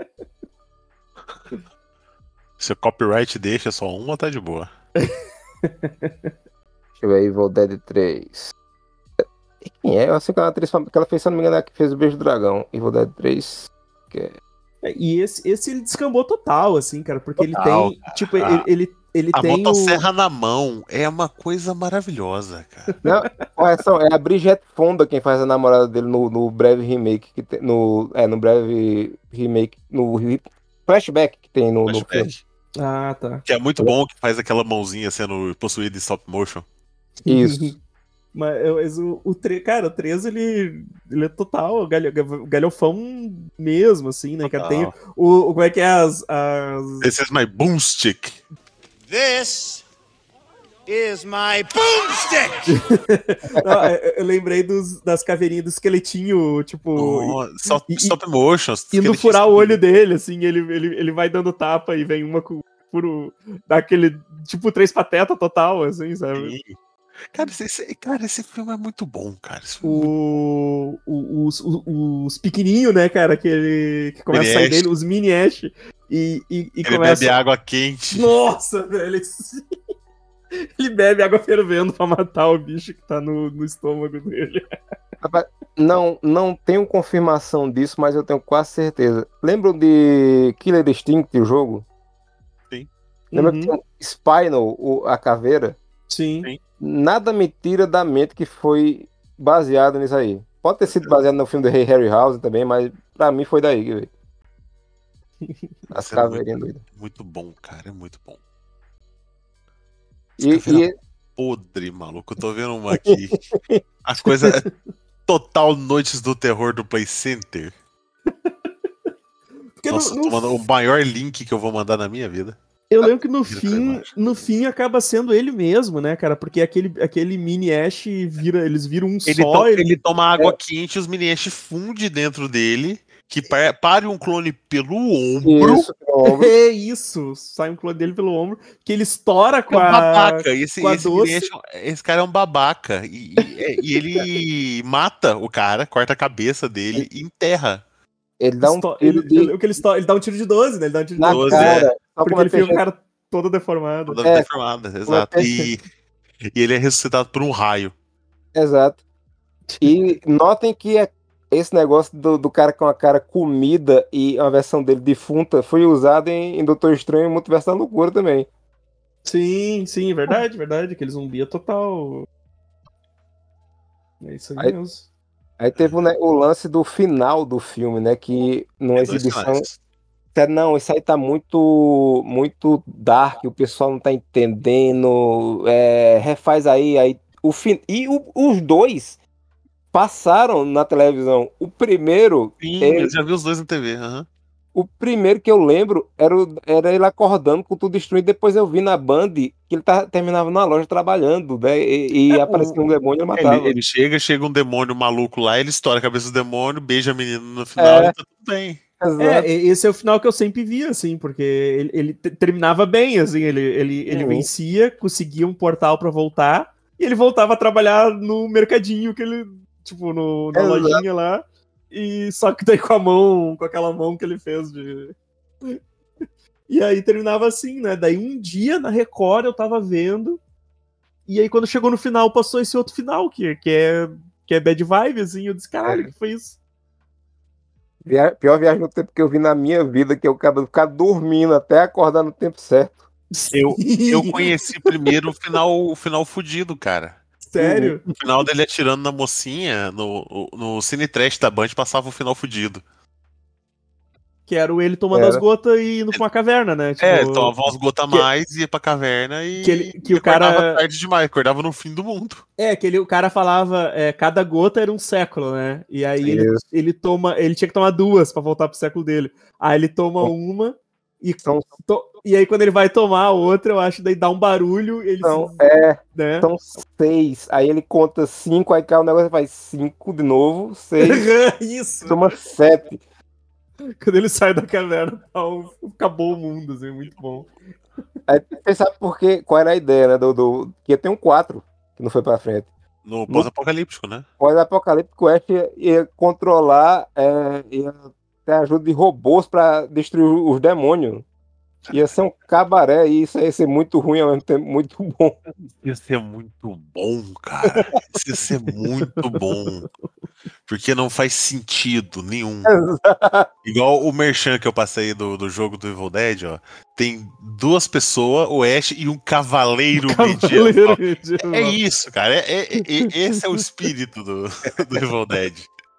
Se o copyright deixa só uma, tá de boa. Deixa eu ver, Evil Dead três. E quem é? Eu sei que é uma atriz fam- que ela fez, se eu não me engano, é a que fez o Beijo do Dragão. Evil Dead três. Que é... É, E esse, esse ele descambou total, assim, cara, porque Total, ele tem. Tipo, cara. ele, ele, ele A tem. o- motosserra na mão é uma coisa maravilhosa, cara. Não, correção, é a Bridget Fonda quem faz a namorada dele no, no breve remake que tem, no, é, no breve remake, no re- flashback que tem no, no filme. Flashback. Ah, tá. Que é muito bom que faz aquela mãozinha sendo possuída em stop motion. Isso. Mas, eu- mas o, o tre... cara, o três, ele, ele é total galho, galhofão mesmo, assim, né, cara? Tem Total. o, o- como é que é as... as... This is my boomstick. This is my boomstick! Não, eu, eu lembrei dos, das caveirinhas do esqueletinho, tipo. Oh, stop, e- stop motion. Indo furar o olho dele, assim, ele, ele, ele vai dando tapa e vem uma com puro. Daquele. Tipo, três pateta total, assim, sabe? Sim. Cara, esse, esse- cara, esse filme é muito bom, cara. Esse filme é muito- O, o- os, os, os pequenininhos, né, cara, que ele que começa a sair Mini Ash. dele, os mini Ash, e, e, e Ele começa. bebe água quente. Nossa, velho, esse- ele bebe água fervendo pra matar o bicho que tá no, no estômago dele. Rapaz, Não, não tenho confirmação disso, mas eu tenho quase certeza. Lembram de Killer Instinct, o jogo? Lembra Uhum, que tinha um Spinal, o- a caveira? sim. Sim. Nada me tira da mente que foi baseado nisso aí. Pode ter sido baseado no filme do Rei Harryhausen também, mas pra mim foi daí, velho. As Isso é muito, caveirinhas doidas. muito bom, cara. É muito bom. E, Caveira e podre, maluco. Eu tô vendo uma aqui. As coisas. é Total Noites do Terror do Play Center. Porque Nossa, no- eu tô no mandando o maior link que eu vou mandar na minha vida. Eu lembro que no Vira pra fim, imagem. no fim acaba sendo ele mesmo, né, cara? Porque aquele, aquele mini Ash vira, eles viram um Ele, só. to- ele- ele toma água quente e os mini Ash funde dentro dele. Que pa- pare um clone pelo ombro. isso, pelo ombro. É isso, sai um clone dele pelo ombro, que ele estoura com É um a, babaca. E esse, com a esse, mini doce. Ash, esse cara é um babaca. E, e- é- e ele mata o cara, corta a cabeça dele e enterra. Ele dá um esto- tiro ele, de ele, o que ele, esto- ele dá um tiro de doze, né? Ele dá um tiro de na doze, doze, é. cara. Só porque como é ele fica com o peixe- cara todo deformado. Toda É. deformada, Como é exato. peixe- E, e ele é ressuscitado por um raio. Exato. E notem que é- esse negócio do, do cara com a cara comida e a versão dele defunta foi usado em, em Doutor Estranho e Multiverso da Loucura também. Sim, sim, verdade, verdade. Aquele zumbi é total. É isso aí, Aí- mesmo. Aí teve o, né, o lance do final do filme, né? Que numa Tem dois exibição. finais. É, Não, isso aí tá muito, muito dark, o pessoal não tá entendendo. É, refaz aí, aí o fim. E o- os dois passaram na televisão. O primeiro, Sim, é- eu já vi os dois na T V. aham. o primeiro que eu lembro era, o- era ele acordando com tudo destruído. Depois eu vi na Band que ele tá, terminava na loja trabalhando, né? E, e É, aparecia o- um demônio e ele matava. Ele, ele chega, chega um demônio maluco lá, ele estoura a cabeça do demônio, beija a menina no final É. e tá tudo bem. Exato. É, e- esse é o final que eu sempre vi, assim, porque ele, ele te- terminava bem, assim, ele, ele, ele Uhum. vencia, conseguia um portal pra voltar, e ele voltava a trabalhar no mercadinho que ele, tipo, no, na Exato. lojinha lá, e só que daí com a mão, com aquela mão que ele fez de... E aí terminava assim, né? Daí um dia na Record eu tava vendo, e aí quando chegou no final passou esse outro final, que, que, é, que é bad vibe, assim, eu disse, caralho, o que foi isso? Via- Pior viagem no tempo que eu vi na minha vida, que eu acabo de ficar dormindo até acordar no tempo certo. Eu, eu conheci primeiro o final, o final fudido, cara. Sério? O final dele atirando na mocinha, no, no Cine Trash da Band passava o final fudido. Que era o ele tomando Era. as gotas e indo pra uma caverna, né? Tipo, É, ele tomava umas gotas a que- mais, ia pra caverna e, que ele- que e o cara- acordava tarde demais, acordava no fim do mundo. É, que ele, o cara falava, é, cada gota era um século, né? E aí ele, Isso. ele toma, ele tinha que tomar duas pra voltar pro século dele. Aí ele toma uma e, São, to- e aí quando ele vai tomar a outra, eu acho, daí dá um barulho, ele são, se, é, né? são seis. Aí ele conta cinco, aí cai o negócio e faz cinco de novo, seis, Isso. soma sete. Quando ele sai da caverna, tá, um- acabou o mundo, assim, muito bom. Aí você sabe por quê? Qual era a ideia, né? Do, do, que ia ter um quatro, que não foi pra frente. No pós-apocalíptico, né? Pós-apocalíptico, o Ash ia, ia controlar, é, ia ter ajuda de robôs pra destruir os demônios. Ia ser um cabaré e isso ia ser muito ruim ao mesmo tempo, muito bom. Ia ser muito bom, cara. Isso ia ser muito bom. Porque não faz sentido nenhum. Igual o merchan que eu passei do, do jogo do Evil Dead, ó. Tem duas pessoas, o Ash e um cavaleiro, medieval. Cavaleiro medieval. É isso, cara. É, é- é- esse é o espírito do, do Evil Dead.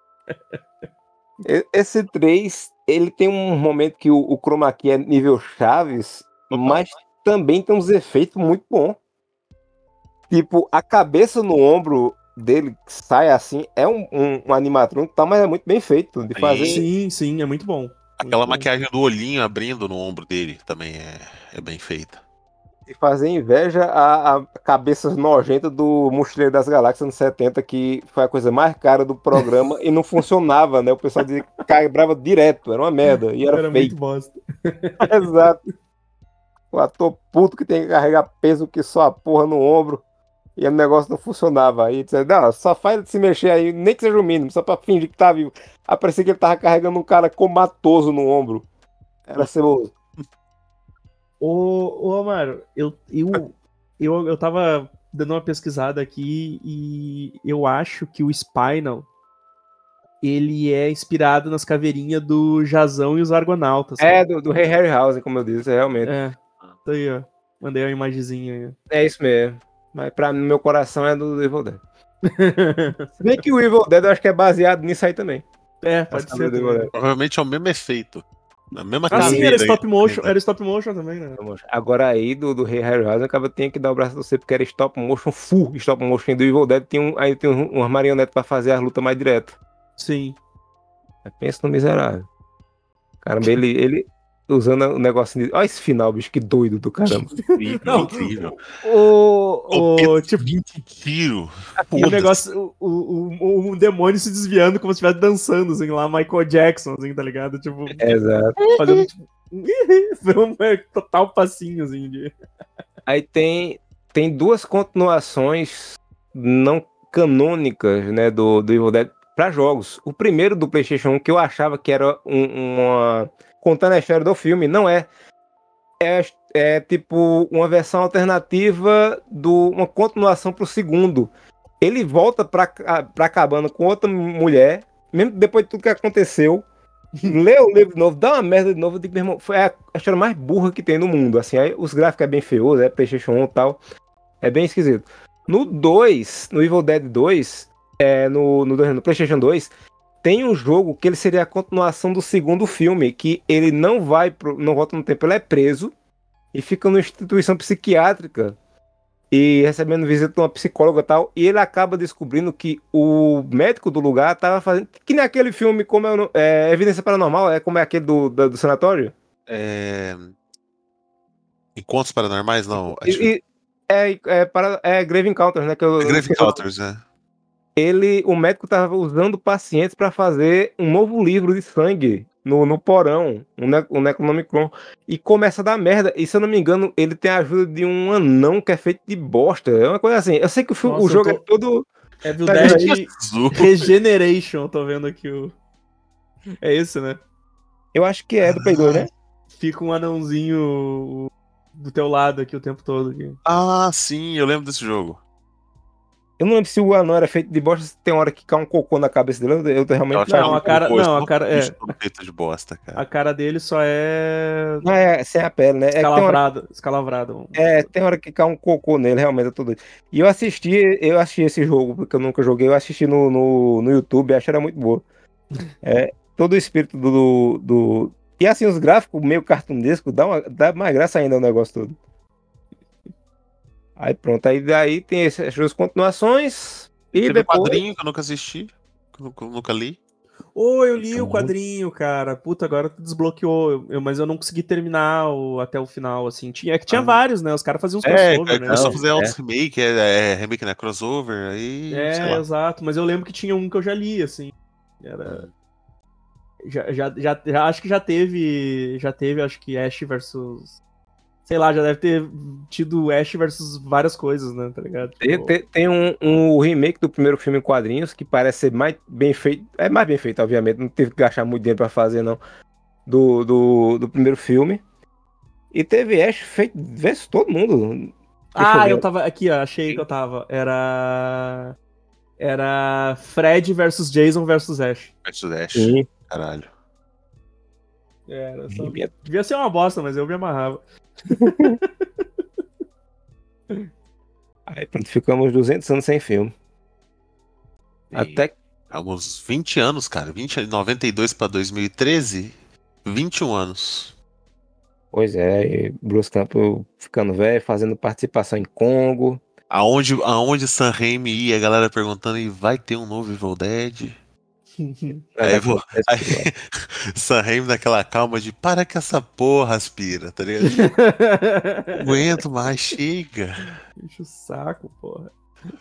E- Esse três, ele tem um momento que o, o chroma key é nível Chaves, Total. mas também tem uns efeitos muito bons. Tipo, a cabeça no ombro dele que sai assim, é um, um, um animatrônico, tá, mas é muito bem feito de Sim. fazer. Sim, sim, é muito bom. Aquela Muito bom. maquiagem do olhinho abrindo no ombro dele também é, é bem feita. e fazer inveja a, a cabeças nojentas do Mochileiro das Galáxias nos setenta, que foi a coisa mais cara do programa e não funcionava, né? O pessoal dizia que quebrava direto, era uma merda, e era, Era feio. muito bosta. Exato. O ator puto que tem que carregar peso que só a porra no ombro e o negócio não funcionava. Aí dizia, não, só faz ele se mexer aí, nem que seja o mínimo, só pra fingir que tá vivo. Aí parecia que ele tava carregando um cara comatoso no ombro. Era ceboso. Ô, ô Amaro, eu, eu, eu, eu tava dando uma pesquisada aqui e eu acho que o Spinal ele é inspirado nas caveirinhas do Jazão e os Argonautas. É, cara. do, do Rei Harryhausen, como eu disse, realmente. É, tá aí, ó. Mandei uma imagenzinha aí. É isso mesmo. Mas pra mim, meu coração é do Evil Dead. Se bem que o Evil Dead eu acho que é baseado nisso aí também. É, pode Essa ser do Evil também. Dead. Provavelmente é o mesmo efeito. A mesma Ah, sim, caveira era stop aí. motion, era stop motion também, né? Agora aí, do, do Rei Harryhausen, acaba tinha que dar o braço a você, porque era stop motion full. Stop motion do Evil Dead, tem um, aí tem um, umas marionetes pra fazer as lutas mais direto. Sim. Pensa no miserável. Caramba, ele, ele usando o negocinho de... Olha esse final, bicho, que doido do caramba. Incrível, Não, incrível. O, o, tipo, vinte tiros. e o negócio, o, o, o, o demônio se desviando como se estivesse dançando, assim, lá Michael Jackson, assim, tá ligado? Tipo, Exato. fazendo, tipo, foi um total passinho, assim, de... Aí tem, tem duas continuações não canônicas, né, do, do Evil Dead para jogos. O primeiro do PlayStation um, que eu achava que era um, uma... contando a história do filme, não é. É, é tipo uma versão alternativa do uma continuação pro segundo. Ele volta pra, pra cabana com outra mulher, mesmo depois de tudo que aconteceu. Lê o livro de novo, dá uma merda de novo. Eu digo, meu irmão, foi a história mais burra que tem no mundo. Assim, aí os gráficos é bem feioso, é PlayStation um e tal. É bem esquisito. No dois, no Evil Dead dois, é, no, no, no PlayStation dois, tem um jogo que ele seria a continuação do segundo filme, que ele não vai, pro, não volta no tempo, ele é preso e fica numa instituição psiquiátrica e recebendo visita de uma psicóloga e tal, e ele acaba descobrindo que o médico do lugar estava fazendo, que nem aquele filme como é, o- é Evidência Paranormal, é como é aquele do, do, do sanatório. É... Encontros Paranormais, não. E, Acho... e- é, é, para, é Grave Encounters, né? Que eu, É Grave Encounters, né? ele, o médico estava usando pacientes para fazer um novo livro de sangue no, no porão, um, ne um Necronomicon, e começa a dar merda. E se eu não me engano, ele tem a ajuda de um anão que é feito de bosta. É uma coisa assim. Eu sei que o, filme, Nossa, o jogo eu tô- é todo. Evil Tá Dead Azul. Regeneration, eu tô vendo aqui o... É esse, né? Eu acho que é do Play dois, né? Fica um anãozinho do teu lado aqui o tempo todo. Aqui. Ah, sim, eu lembro desse jogo. Eu não lembro se o anão era feito de bosta, se tem hora que cai um cocô na cabeça dele. Eu tô Eu realmente acho que Não, é a cara- cocô, não, a só cara- bicho é. todo feito de bosta, cara. A cara dele só é Não é sem a pele, né? É que tem hora, escalavrada. Escalavrada. é, tem hora que cai um cocô nele, realmente, eu tô doido. E eu assisti, eu assisti esse jogo, porque eu nunca joguei, eu assisti no, no, no YouTube, acho que era muito boa. É, todo o espírito do, do. E assim, os gráficos meio cartunesco, dá, uma, dá mais graça ainda o negócio todo. Aí pronto, aí daí tem essas duas continuações. E Teve um depois. quadrinho que eu nunca assisti, que eu nunca, nunca li. Ô, eu li Então, o quadrinho, cara. Puta, agora tu desbloqueou. Eu- eu- mas eu não consegui terminar o- até o final, assim. Tinha, é que tinha Ah. vários, né? Os caras faziam uns É, crossover, é, né? começou a Não, fazer é. outros remake, é, é remake, né? Crossover, aí. sei É, lá. exato. Mas eu lembro que tinha um que eu já li, assim. Era... Já, já, já, já- acho que já teve. Já teve, acho que Ash versus. Sei lá, já deve ter tido Ash versus várias coisas, né? Tá ligado? Tem, Tipo, tem- tem um, um remake do primeiro filme em quadrinhos que parece ser mais bem feito. É mais bem feito, obviamente. Não teve que gastar muito dinheiro pra fazer, não. Do, do, do primeiro filme. E teve Ash feito versus todo mundo. Deixa Ah, ver. eu tava. Aqui, ó, achei que eu tava. Era. Era Fred versus Jason versus Ash. Versus Ash. Sim. Caralho. Era só... E- Devia ser uma bosta, mas eu me amarrava. Aí pronto, ficamos duzentos anos sem filme. E Até há uns vinte anos, cara. vinte, noventa e dois pra dois mil e treze. vinte e um anos. Pois é, e Bruce Campbell ficando velho, fazendo participação em Congo. Aonde, aonde Sam Raimi ia, a galera perguntando, e vai ter um novo Evil Dead? Aí, vou, aí Sam Raimi naquela calma de para que essa porra aspira, tá ligado? Não aguento mais, chega. Enche o saco, porra.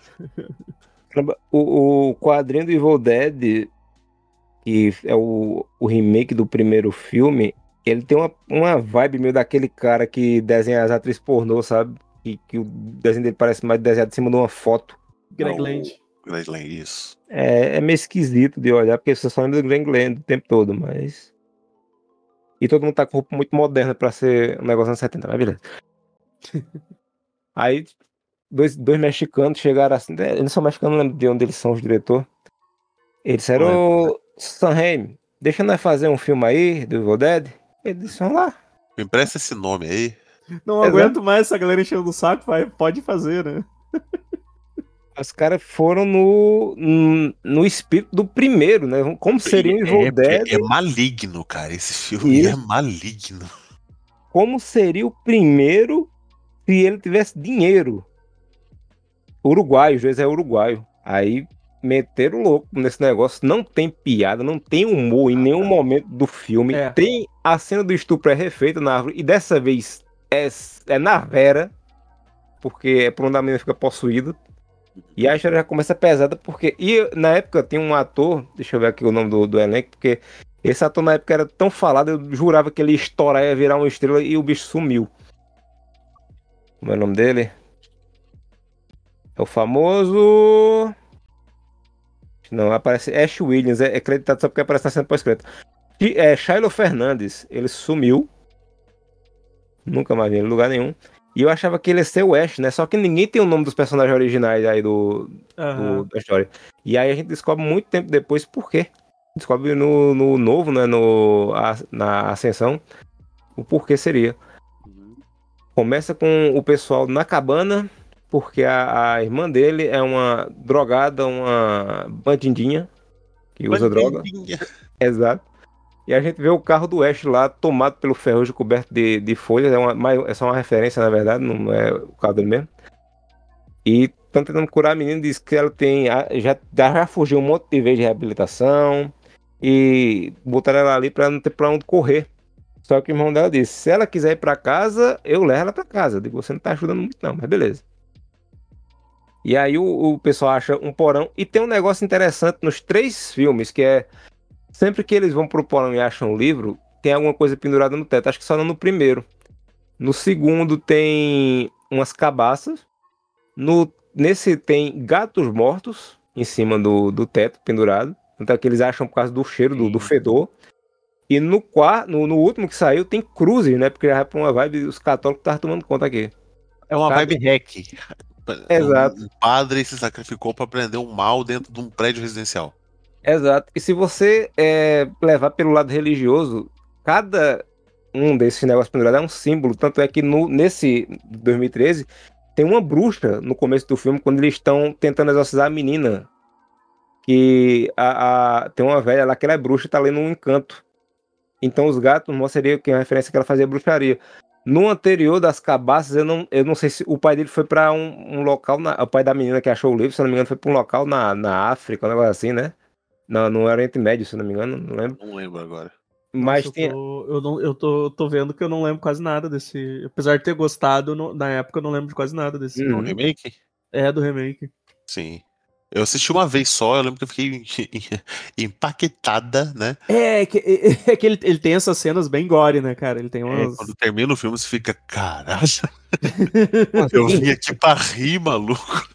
O, o quadrinho do Evil Dead, que é o, o remake do primeiro filme, ele tem uma, uma vibe meio daquele cara que desenha as atrizes pornô, sabe? Que, que o desenho dele parece mais desenhado em cima de uma foto. Greg Land. Greg Land, isso. É, é meio esquisito de olhar, porque você só lembra do Greg Land o tempo todo, mas... E todo mundo tá com roupa muito moderna pra ser um negócio dos anos setenta, mas beleza. Aí, dois, dois mexicanos chegaram assim, né, eles são mexicanos, não lembro de onde eles são, os diretores. Eles disseram, ô, Sam Raimi, deixa nós fazer um filme aí, do Evil Dead. Ele disse, vamos lá. Me empresta esse nome aí. Não Exato. aguento mais essa galera enchendo o saco, vai, pode fazer, né? Os caras foram no, no, no espírito do primeiro, né? Como seria o Evil é, Dead. É maligno, cara. Esse filme Isso. é maligno. Como seria o primeiro se ele tivesse dinheiro. Uruguaio, os dois é uruguaio. Aí meteram o louco nesse negócio. Não tem piada, não tem humor em nenhum momento do filme. É. Tem a cena do estupro é refeita na árvore. E dessa vez é, é na Vera. Porque é por onde a menina fica possuída. E a história já começa pesada porque... E na época tinha um ator... Deixa eu ver aqui o nome do, do elenco. Porque esse ator na época era tão falado. Eu jurava que ele ia estourar, ia virar uma estrela. E o bicho sumiu. Como é o nome dele? É o famoso... Não, aparece Ash Williams. É, é acreditado só porque aparece na cena pós-crédito. É Shiloh Fernandes. Ele sumiu. Nunca mais vi ele em lugar nenhum. E eu achava que ele ia ser o Ash, né? Só que ninguém tem o nome dos personagens originais aí do, Aham. do- da história. E aí a gente descobre muito tempo depois por quê. Descobre no, no novo, né? No, a- na Ascensão, o porquê seria. Começa com o pessoal na cabana, porque a, a irmã dele é uma drogada, uma bandidinha que usa droga. Bandidinha. Exato. E a gente vê o carro do Ash lá, tomado pelo ferrugem coberto de, de folhas. É, uma, mais- é só uma referência, na verdade, não é o carro dele mesmo. E estão tentando curar a menina, diz que ela tem. a- Já, já fugiu um monte de vez de reabilitação. E botaram ela ali pra não ter pra onde correr. Só que o irmão dela disse: se ela quiser ir pra casa, eu levo ela pra casa. Eu digo, você não tá ajudando muito, não, mas beleza. E aí o, o pessoal acha um porão. E tem um negócio interessante nos três filmes, que é sempre que eles vão pro porão e acham um livro, tem alguma coisa pendurada no teto. Acho que só não no primeiro. No segundo tem umas cabaças. No, nesse tem gatos mortos em cima do, do teto, pendurado. Então é que eles acham por causa do cheiro, do, do fedor. E no, quarto, no, no último que saiu tem cruzes, né? Porque já vai pra uma vibe, os católicos estavam tomando conta aqui. É uma Cada- vibe hack. Exato. Um padre se sacrificou pra prender um mal dentro de um prédio residencial. Exato. E se você é, levar pelo lado religioso, cada um desses negócios pendurados é um símbolo. Tanto é que no, nesse dois mil e treze tem uma bruxa no começo do filme, quando eles estão tentando exorcizar a menina. Que a, a- tem uma velha lá que ela é bruxa e tá lendo um encanto. Então os gatos mostraria que é uma referência que ela fazia bruxaria. No anterior das cabaças, eu não, eu não sei se o pai dele foi pra um, um local, na- o pai da menina que achou o livro, se eu não me engano, foi pra um local na, na África, um negócio assim, né? No, no Oriente Médio, se eu não me engano, não lembro. Não lembro agora. Mas Nossa, tem. eu, tô, eu, não, eu tô, tô vendo que eu não lembro quase nada desse. Apesar de ter gostado, eu não- na época eu não lembro de quase nada desse. Hum. No remake? É, do remake. Sim. Eu assisti uma vez só, eu lembro que eu fiquei empaquetada, né? É, é que, é, é que ele, ele tem essas cenas bem gore, né, cara? Ele tem É, umas. quando termina o filme, você fica, caralho, eu vim aqui pra rir, maluco.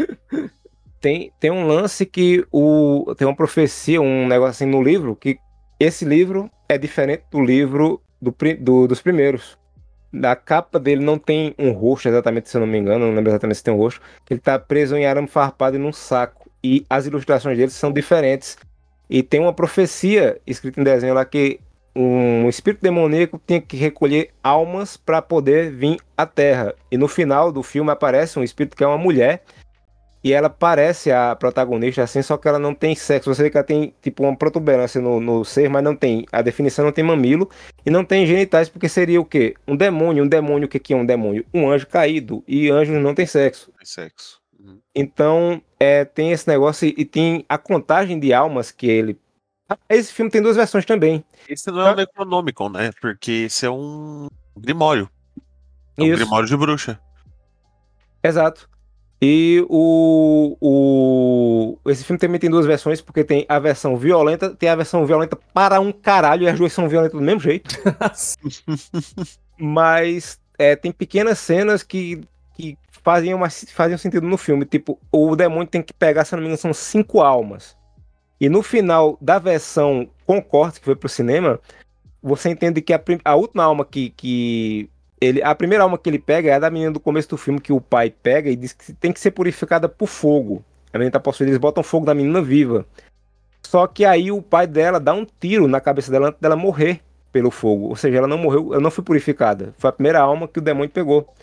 Tem, tem um lance que o, tem uma profecia, um negócio assim no livro, que esse livro é diferente do livro do, pri- do- dos primeiros. Na capa dele não tem um rosto exatamente, se eu não me engano, não lembro exatamente se tem um rosto. Ele tá preso em arame farpado e num saco. E as ilustrações dele são diferentes. E tem uma profecia escrita em desenho lá que um espírito demoníaco tinha que recolher almas para poder vir à Terra. E no final do filme aparece um espírito que é uma mulher. E ela parece a protagonista assim, só que ela não tem sexo. Você vê que ela tem tipo uma protuberância no, no ser, mas não tem. A definição não tem mamilo e não tem genitais, porque seria o quê? Um demônio. Um demônio, o que que é um demônio? Um anjo caído. E anjos não tem sexo. Tem sexo. Uhum. Então, é, tem esse negócio e, e tem a contagem de almas que ele Esse filme tem duas versões também. Esse não é o Necronomicon, né? Porque esse é um Grimório. É um Isso. Grimório de bruxa. Exato. E o, o. Esse filme também tem duas versões, porque tem a versão violenta, tem a versão violenta para um caralho, e as duas são violentas do mesmo jeito. Mas é, tem pequenas cenas que, que fazem, uma, fazem um sentido no filme. Tipo, o demônio tem que pegar, se não me engano, são cinco almas. E no final da versão com corte, que foi pro cinema, você entende que a, prim- a última alma que, que ele, a primeira alma que ele pega é a da menina do começo do filme, que o pai pega e diz que tem que ser purificada por fogo. A menina tá possuída, eles botam fogo da menina viva. Só que aí o pai dela dá um tiro na cabeça dela antes dela morrer pelo fogo. Ou seja, ela não morreu, ela não foi purificada. Foi a primeira alma que o demônio pegou.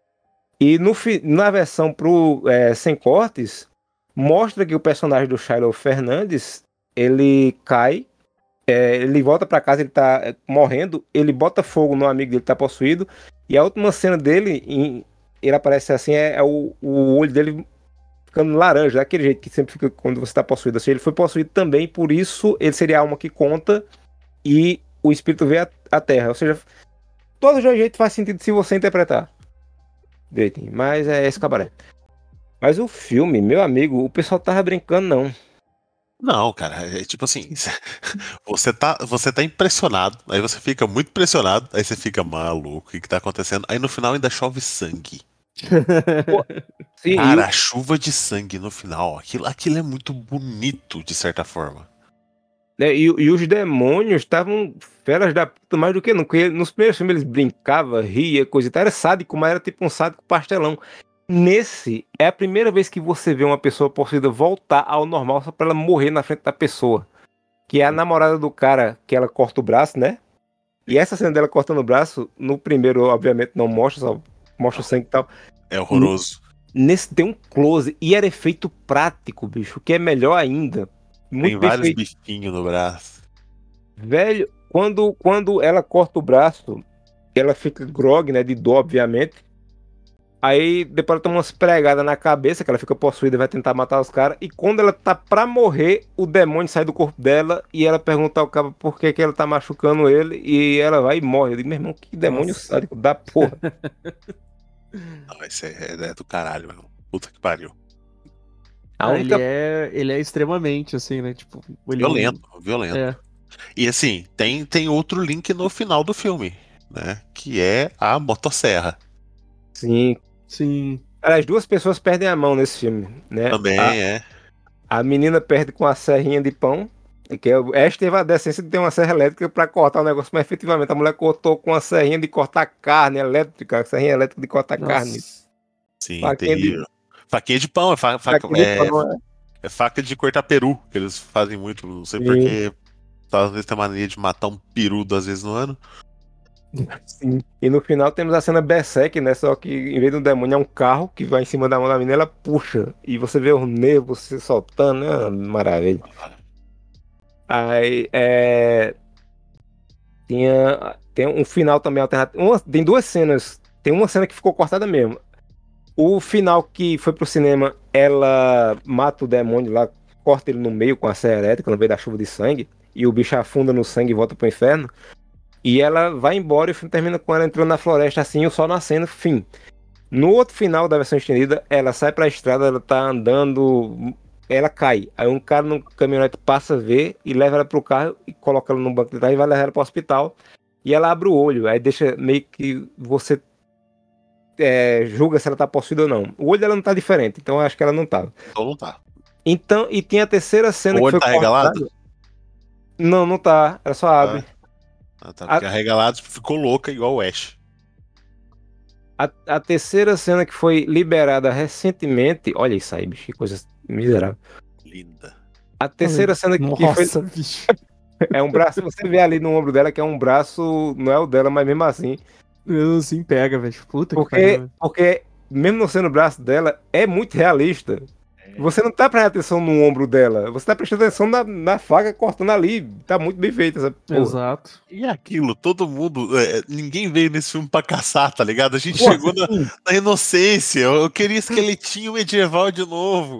E no, fi- na versão pro, é, sem cortes, mostra que o personagem do Shiloh Fernandes, ele cai, é, ele volta pra casa, ele tá é, morrendo, ele bota fogo no amigo dele que tá possuído, e a última cena dele, em- ele aparece assim, é, é o, o olho dele ficando laranja, daquele jeito que sempre fica quando você tá possuído. Ou seja, ele foi possuído também, por isso ele seria a alma que conta, e o espírito vê a, a terra. Ou seja, todo jeito faz sentido se você interpretar direitinho, mas é esse cabaré. Mas o filme, meu amigo, o pessoal tava brincando, não. Não, cara, é tipo assim, você tá, você tá impressionado, aí você fica muito impressionado, aí você fica maluco, o que que tá acontecendo? Aí no final ainda chove sangue. Sim, e, Cara, o- a chuva de sangue no final, aquilo, aquilo é muito bonito, de certa forma. né, e, e os demônios estavam feras da puta mais do que nunca. Porque nos primeiros filmes eles brincavam, ria, coisa e tal. Era sádico, mas era tipo um sádico pastelão. Nesse, é a primeira vez que você vê uma pessoa possuída voltar ao normal só pra ela morrer na frente da pessoa. Que é a namorada do cara que ela corta o braço, né? E essa cena dela cortando o braço, no primeiro, obviamente, não mostra, só mostra o sangue e tal. É horroroso. Nesse tem um close e era efeito prático, bicho, que é melhor ainda. Muito Tem bem vários feito. bifinhos no braço. Velho, quando, quando ela corta o braço, ela fica grog, né? De dor, obviamente. Aí depois ela toma umas pregadas na cabeça, que ela fica possuída e vai tentar matar os caras. E quando ela tá pra morrer, o demônio sai do corpo dela e ela pergunta ao cara por que, que ela tá machucando ele. E ela vai e morre. Eu digo, meu irmão, que demônio Nossa. sádico da porra. Não, esse é, é do caralho, meu. Puta que pariu. A Ah, única. ele, é, ele é extremamente, assim, né? Tipo, ele Violento, violento. É. E assim, tem, tem outro link no final do filme, né? Que é a motosserra. Sim. Sim. As duas pessoas perdem a mão nesse filme, né? Também A, é. a menina perde com a serrinha de pão. Que é, esta teve a decência de ter uma serra elétrica para cortar o negócio, mas efetivamente a mulher cortou com a serrinha de cortar carne elétrica, a serrinha elétrica de cortar carne. Nossa. Sim, Faquinha de- terrível. Faquinha de pão, é, fa- faca, Faquinha de é, pão, é. é faca de cortar peru, que eles fazem muito, não sei Sim. porquê. Às vezes tem mania de matar um peru duas vezes no ano. Sim. E no final temos a cena Berserk, né? Só que em vez do demônio é um carro que vai em cima da mão da menina, ela puxa. E você vê os nervos se soltando, né? Maravilha. Aí, é... Tinha, tem um final também alternativo. Uma- tem duas cenas. Tem uma cena que ficou cortada mesmo. O final que foi pro cinema, ela mata o demônio lá, corta ele no meio com a serra elétrica, no meio da chuva de sangue, e o bicho afunda no sangue e volta pro inferno. E ela vai embora e o filme termina com ela entrando na floresta assim, o sol nascendo, fim. No outro final da versão estendida, ela sai pra estrada, ela tá andando, ela cai. Aí um cara no caminhonete passa a ver e leva ela pro carro e coloca ela no banco de trás e vai levar ela pro hospital. E ela abre o olho, aí deixa meio que você é, julga se ela tá possuída ou não. O olho dela não tá diferente, então eu acho que ela não tava. Então não tá. Então, e tem a terceira cena O que olho foi tá cortada. regalado? Não, não tá, ela só abre. Ah, tá. A- Porque a regalado ficou louca igual o Ash. A, a terceira cena que foi liberada recentemente, olha isso aí, bicho, que coisa miserável. Linda. A terceira cena que foi Nossa, bicho. é um braço, você vê ali no ombro dela que é um braço, não é o dela, mas mesmo assim, Mesmo assim pega, velho. Puta que porque pariu. porque mesmo não sendo o braço dela, é muito realista. Você não tá prestando atenção no ombro dela, você tá prestando atenção na, na faca cortando ali. Tá muito bem feita essa porra. Exato. E aquilo, todo mundo. é, ninguém veio nesse filme pra caçar, tá ligado? A gente Porra, chegou na, sim. na inocência. Eu, eu queria esqueletinho medieval de novo.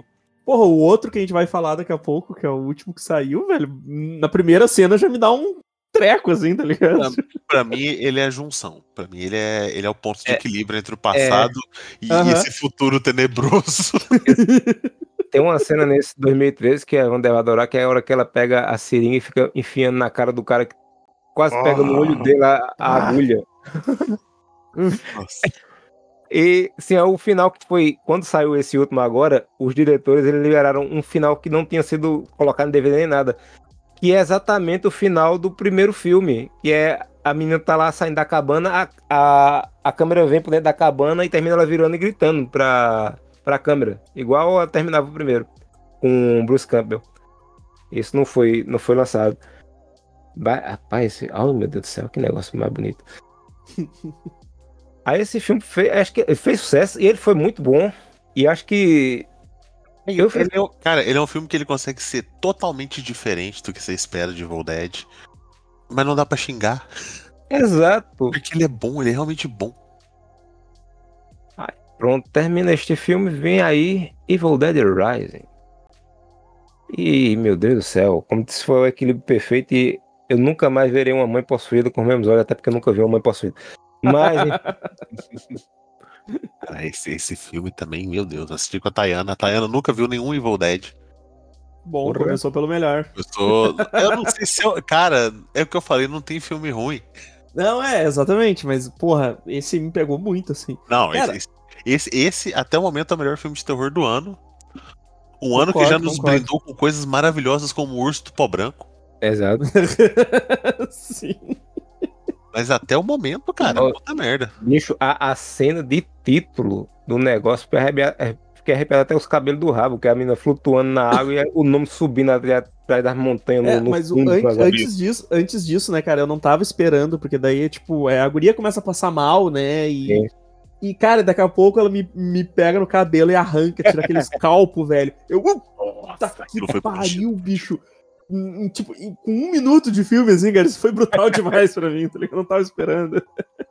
Porra, o outro que a gente vai falar daqui a pouco, que é o último que saiu, velho, na primeira cena já me dá um treco, assim, tá ligado? Pra, pra mim, ele é a junção. Pra mim, ele é, ele é o ponto de É, equilíbrio entre o passado e, Aham. e esse futuro tenebroso. Tem uma cena nesse dois mil e treze que é onde ela vai adorar, que é a hora que ela pega a seringa e fica enfiando na cara do cara que quase pega no olho dele a, a Ah. agulha. Nossa. E, sim, é o final que foi... Quando saiu esse último agora, os diretores eles liberaram um final que não tinha sido colocado em D V D nem nada. Que é exatamente o final do primeiro filme. Que é a menina tá lá saindo da cabana, a, a, a câmera vem por dentro da cabana e termina ela virando e gritando pra, pra câmera. Igual ela terminava o primeiro, com Bruce Campbell. Isso não foi, não foi lançado. Ba- Rapaz, esse... oh meu Deus do céu, que negócio mais bonito. Aí esse filme fez, acho que ele fez sucesso e ele foi muito bom. E acho que eu Ele é, um- cara, ele é um filme que ele consegue ser totalmente diferente do que você espera de Evil Dead. Mas não dá pra xingar. exato. Porque ele é bom, ele é realmente bom. Pronto, termina este filme, vem aí Evil Dead Rising. E, meu Deus do céu, como se foi o equilíbrio perfeito e eu nunca mais verei uma mãe possuída com os mesmos olhos, até porque eu nunca vi uma mãe possuída. Mas, Cara, esse, esse filme também, meu Deus, assisti com a Tayana. A Tayana nunca viu nenhum Evil Dead. Bom, Porra. começou pelo melhor. Eu sou. Eu não sei se eu. Cara, é o que eu falei, não tem filme ruim. Não, é, exatamente, mas, porra, esse me pegou muito, assim. Não, Cara, esse, esse, esse, até o momento, é o melhor filme de terror do ano. Um ano que Concordo, já nos concordo. brindou com coisas maravilhosas como o Urso do Pó Branco. exato. Sim. Mas até o momento, cara, Ó, puta merda. Bicho, a, a cena de título do negócio fiquei arrepiado, é, fiquei arrepiado até os cabelos do rabo, que é a menina flutuando na água e o nome subindo atrás, atrás das montanhas no, É, no mas o- fundo. an- com as- antes disso, antes disso, né, cara, eu não tava esperando, porque daí, tipo, é, a guria começa a passar mal, né, e, Sim. e cara, daqui a pouco ela me, me pega no cabelo e arranca, tira aquele escalpo, velho. Eu, puta Nossa, aquilo que foi pariu, bicho. Em- em, tipo, em- com um minuto de filme, assim, cara, isso foi brutal demais pra mim, tá ligado? Eu não tava esperando.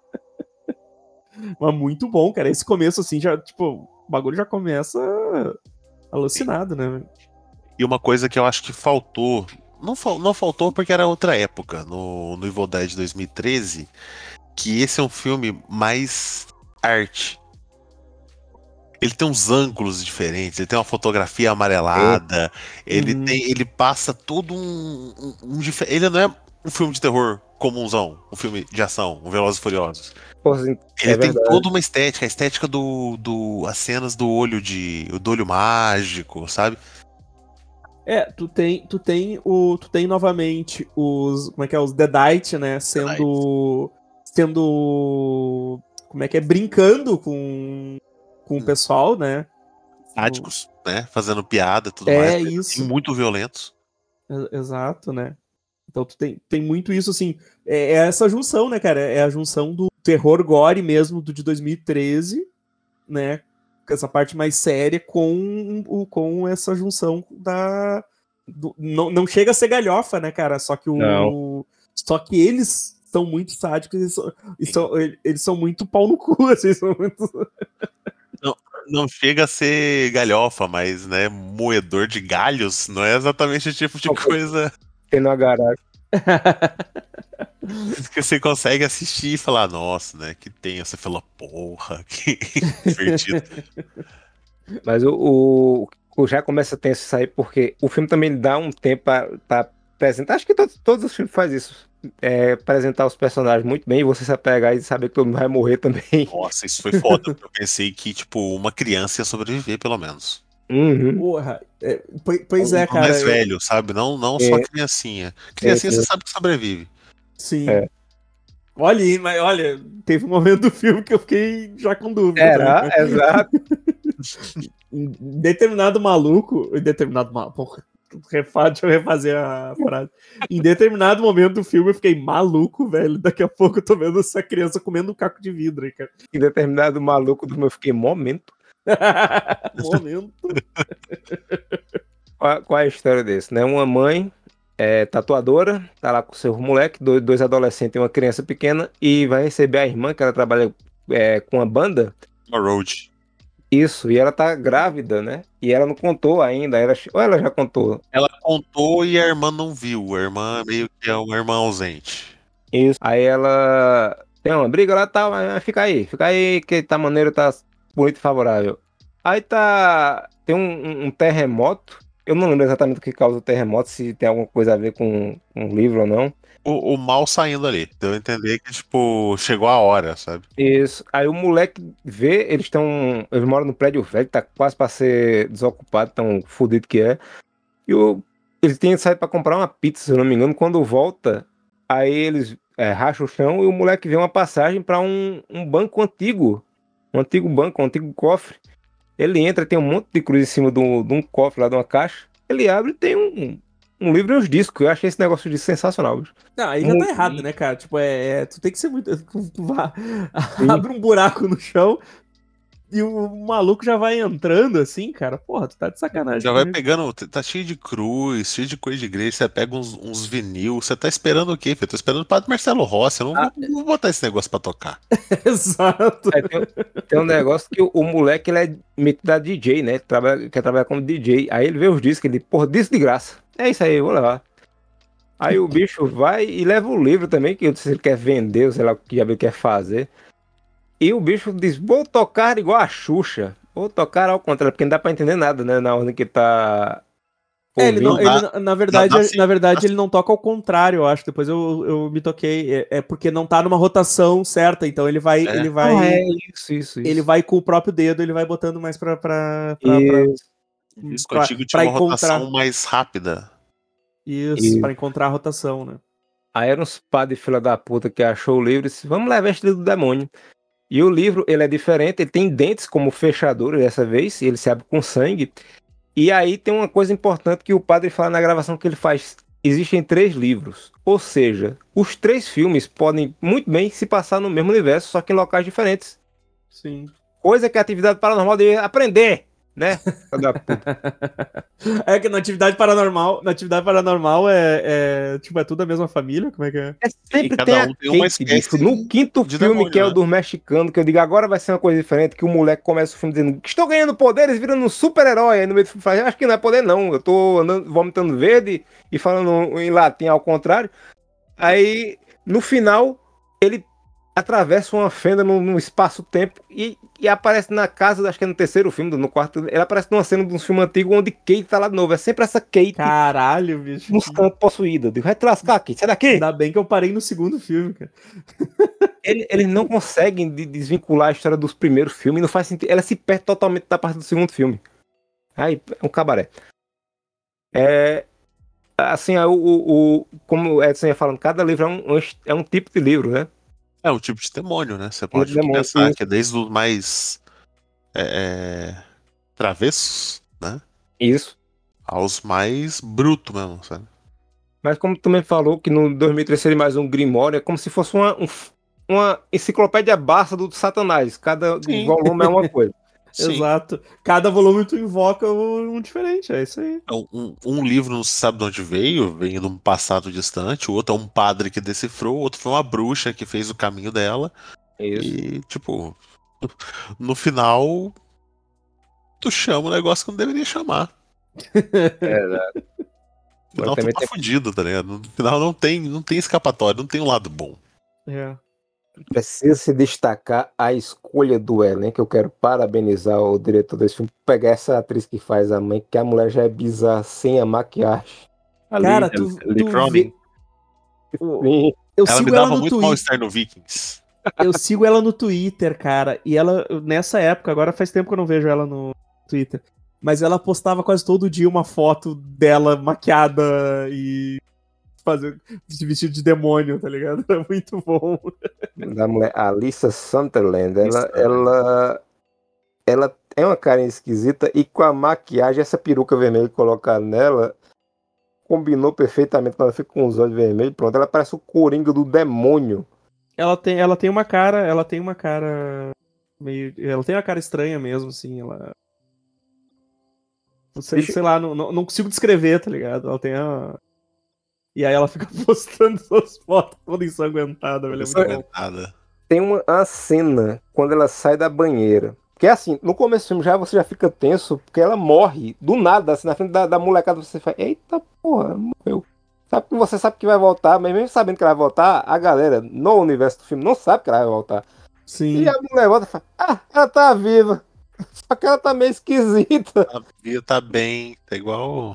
Mas muito bom, cara, esse começo, assim, já, tipo, o bagulho já começa alucinado, né, velho? E uma coisa que eu acho que faltou. Não, fal- não faltou porque era outra época, no, no Evil Dead dois mil e treze. Que esse é um filme mais arte. Ele tem uns ângulos diferentes, ele tem uma fotografia amarelada, ele Uhum. tem, ele passa todo um, um, um dife- ele não é um filme de terror comunzão, um filme de ação, um Velozes e Furiosos. Pô, assim, Ele é tem verdade. toda uma estética, a estética do, do as cenas do olho de, do olho mágico, sabe? É, tu tem, tu tem o, tu tem novamente os, como é que é, os Deadite, né, sendo, sendo, como é que é, brincando com, com o pessoal, né? Sádicos, né? Fazendo piada e tudo É mais, mas, isso. assim, muito violentos. E- Exato, né? Então tu tem, tem muito isso, assim, é, é essa junção, né, cara? É a junção do terror gore mesmo do de dois mil e treze, né? Com essa parte mais séria com, o, com essa junção da... do- não, não chega a ser galhofa, né, cara? Só que o... Não. Só que eles são muito sádicos e são, e são- eles são muito pau no cu, assim, são muito... Não chega a ser galhofa, mas, né, moedor de galhos não é exatamente o tipo de Ok. coisa Tem na garagem. que você consegue assistir e falar, nossa, né, que tem. Você fala, porra, que divertido. Mas o, o, o já começa tenso isso aí, porque o filme também dá um tempo pra, pra apresentar. Acho que todos, todos os filmes fazem isso. É, apresentar os personagens muito bem e você se apegar e saber que todo mundo vai morrer também. Nossa, isso foi foda. Eu pensei que, tipo, uma criança ia sobreviver, pelo menos. Uhum. Porra, é, pois, pois é, Um cara. mais eu- velho, sabe? Não, não só É. criancinha. Criancinha, É, você sim. sabe que sobrevive. Sim. É. Olha aí, mas olha, teve um momento do filme que eu fiquei já com dúvida. Será? tá ligado? Exato. Em determinado maluco, em determinado maluco, porra, refa- deixa eu refazer a frase. Em determinado momento do filme eu fiquei maluco, velho. Daqui a pouco eu tô vendo essa criança comendo um caco de vidro aí, cara. Em determinado maluco do meu, eu fiquei, momento. Momento. Qual, qual é a história desse, né? Uma mãe é tatuadora, tá lá com seu moleque, dois, dois adolescentes e uma criança pequena, e vai receber a irmã, que ela trabalha é, com a banda. Uma road. Isso, e ela tá grávida, né? E ela não contou ainda, ela, ou ela já contou. Ela contou e a irmã não viu. A irmã meio que é uma irmã ausente. Isso. Aí ela tem uma briga lá, tá, mas fica aí, fica aí que tá maneiro, tá bonito e favorável. Aí tá, tem um, um- um terremoto, eu não lembro exatamente o que causa o terremoto, se tem alguma coisa a ver com um livro ou não. O, o mal saindo ali. Deu a entender que, tipo, chegou a hora, sabe? Isso. Aí o moleque vê, eles estão, eles moram no prédio velho, tá quase pra ser desocupado, tão fudido que é. E o, eles têm saído pra comprar uma pizza, se eu não me engano, quando volta, aí eles é, racham o chão e o moleque vê uma passagem pra um, um banco antigo. Um antigo banco, um antigo cofre. Ele entra, tem um monte de cruz em cima de um, de um cofre lá, de uma caixa. Ele abre e tem um, um livro e uns discos. Eu achei esse negócio de sensacional, bicho. Não, aí já Muito- tá errado, né, cara? Tipo, é, é- tu tem que ser muito. Tu vá, abre um buraco no chão e o maluco já vai entrando assim, cara. Porra, tu tá de sacanagem. Já vai comigo. pegando. Tá cheio de cruz, cheio de coisa de igreja. Você pega uns, uns vinil. Você tá esperando o quê, filho? Eu tô esperando o Padre Marcelo Rossi. Eu não vou, não vou botar esse negócio pra tocar. Exato. Aí tem, tem um negócio que o, o moleque ele é metido a D J, né? Trabalha, quer trabalhar como D J. Aí ele vê os discos, ele, porra, disco de graça. É isso aí, eu vou levar. Aí o bicho vai e leva o livro também, que eu não sei se ele quer vender, ou sei lá o que já ele quer fazer. E o bicho diz, vou tocar igual a Xuxa. Vou tocar ao contrário, porque não dá pra entender nada, né? Na ordem que tá É, ele não, ouvindo. Não ele, dá. na- na verdade, Dá- dá sim, na verdade dá ele não toca ao contrário, eu acho. Depois eu, eu me toquei. É, é porque não tá numa rotação certa, então ele vai, É. ele Ah, vai, é isso, isso, isso. ele vai com o próprio dedo, ele vai botando mais pra, pra, pra, pra, Isso, O disco pra- antigo tinha pra uma encontrar. rotação mais rápida. Isso, Isso. pra encontrar a rotação, né? Aí eram uns padres fila da puta que achou o livro e disse, vamos levar este livro do demônio. E o livro, ele é diferente, ele tem dentes como fechadura dessa vez, e ele se abre com sangue. E aí tem uma coisa importante que o padre fala na gravação que ele faz. Existem três livros, ou seja, os três filmes podem muito bem se passar no mesmo universo, só que em locais diferentes. Sim. Coisa que a atividade paranormal deve aprender, né? Filha da puta. É que na atividade paranormal, na atividade paranormal é, é tipo, é tudo a mesma família? Como é que é? É sempre cada tem a um tem uma Kate, bicho. espécie No quinto de filme, demônio, que é o né? do mexicano, que eu digo, agora vai ser uma coisa diferente, que o moleque começa o filme dizendo, estou ganhando poderes, virando um super-herói. Aí no meio do filme fala, acho que não é poder não, eu tô andando, vomitando verde e falando em latim ao contrário. Aí, no final, ele atravessa uma fenda no, no espaço-tempo e, e aparece na casa, acho que é no terceiro filme, no quarto, ele aparece numa cena de um filme antigo onde Kate tá lá de novo. É sempre essa Kate Caralho, bicho. nos cantos possuída. Eu digo, vai te lascar aqui, sai daqui! Ainda bem que eu parei no segundo filme, cara. Ele- Eles não conseguem de- desvincular a história dos primeiros filmes, não faz sentido. Ela se perde totalmente da parte do segundo filme. Aí, é um cabaré. É. Assim, é o, o, o- como o Edson ia falando, cada livro é um, um- é um tipo de livro, né? É um tipo de demônio, né? Você Um pode demônio, pensar isso. que é desde os mais é, é, travessos, né? Isso. Aos mais brutos mesmo, sabe? Mas como tu também falou que no dois mil e três seria mais um Grimório, é como se fosse uma, um- uma enciclopédia Barça do Satanás. Cada Sim. volume é uma coisa. Sim. Exato. Cada volume tu invoca um diferente, é isso aí. Um, um- um livro não se sabe de onde veio, vem de um passado distante, o outro é um padre que decifrou, o outro foi uma bruxa que fez o caminho dela. Isso. E, tipo, no final, tu chama um negócio que não deveria chamar. É, No final Mas tu também tá tem- fudido, tá ligado? No final não tem, não tem escapatório, não tem um lado bom. É. Precisa se destacar a escolha do elenco. Eu quero parabenizar o diretor desse filme por pegar essa atriz que faz a mãe, que a mulher já é bizarra sem a maquiagem. Ali, Cara, tu, Lee tu Cronin. vê. O- sim, Eu Ela me sigo ela dava no muito Twitter. mal-estar no Vikings. Eu sigo ela no Twitter, cara. E ela, nessa época, agora faz tempo que eu não vejo ela no Twitter. Mas ela postava quase todo dia uma foto dela maquiada e fazer de vestido de demônio, tá ligado? Era muito bom. da mulher Alyssa Sunderland. Ela, Isso, ela, ela é uma carinha esquisita e com a maquiagem, essa peruca vermelha que colocaram nela combinou perfeitamente quando ela fica com os olhos vermelhos. Pronto, ela parece o Coringa do demônio. Ela tem, ela tem uma cara, ela tem uma cara meio, ela tem uma cara estranha mesmo, assim, ela não sei, Deixa- sei lá, não, não, não consigo descrever, tá ligado? Ela tem a e aí ela fica postando suas fotos toda ensanguentada, velho, é muito bom. Nada. Tem uma, uma cena quando ela sai da banheira Porque assim, no começo do filme já você já fica tenso, porque ela morre do nada, assim, na frente da, da molecada, você fala, eita porra, morreu. Sabe que você sabe que vai voltar, mas mesmo sabendo que ela vai voltar, a galera no universo do filme não sabe que ela vai voltar. Sim. E a mulher volta e fala, ah, ela tá viva. Só que ela tá meio esquisita. A Bia tá bem, tá igual.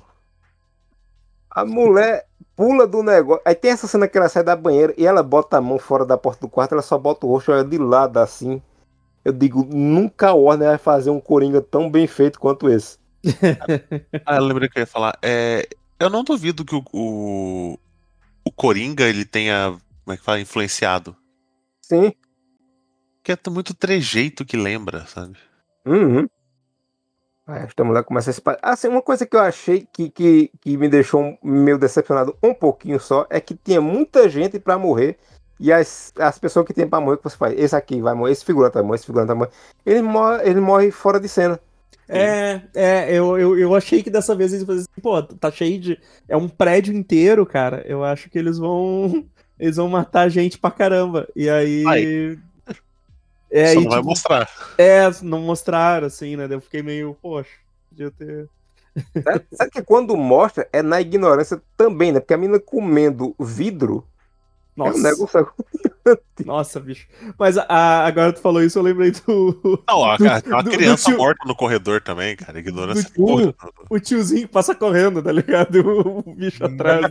A mulher pula do negócio. Aí tem essa cena que ela sai da banheira e ela bota a mão fora da porta do quarto, ela só bota o rosto olha de lado assim. Eu digo, nunca a Warner vai fazer um Coringa tão bem feito quanto esse. Ah, eu lembrei que eu ia falar. É, eu não duvido que o, o, o Coringa ele tenha, como é que fala, influenciado. Sim. Porque é muito trejeito que lembra, sabe? Uhum. Aí esta mulher começa a se espalhar. Assim, uma coisa que eu achei que, que, que me deixou meio decepcionado um pouquinho só é que tinha muita gente pra morrer. E as, as pessoas que tem pra morrer, que você faz, esse aqui vai morrer, esse figurante vai morrer, esse figurante vai morrer. Ele morre, ele morre fora de cena. É, é, eu, eu, eu achei que dessa vez eles faziam assim, pô, tá cheio de. É um prédio inteiro, cara. Eu acho que eles vão. Eles vão matar gente pra caramba. E aí. Vai. É, Só aí, não vai tipo, mostrar. É, não mostraram, assim, né? Daí eu fiquei meio, poxa, podia ter. Sabe, sabe que quando mostra é na ignorância também, né? Porque a menina comendo vidro é um Nossa, negócio. nossa, bicho. Mas a- a- agora tu falou isso, eu lembrei do. Não, a, do, a- tem uma do- do criança tio, morta no corredor também, cara. do, Ignorância pura. o tiozinho que passa correndo, tá ligado? O bicho atrás.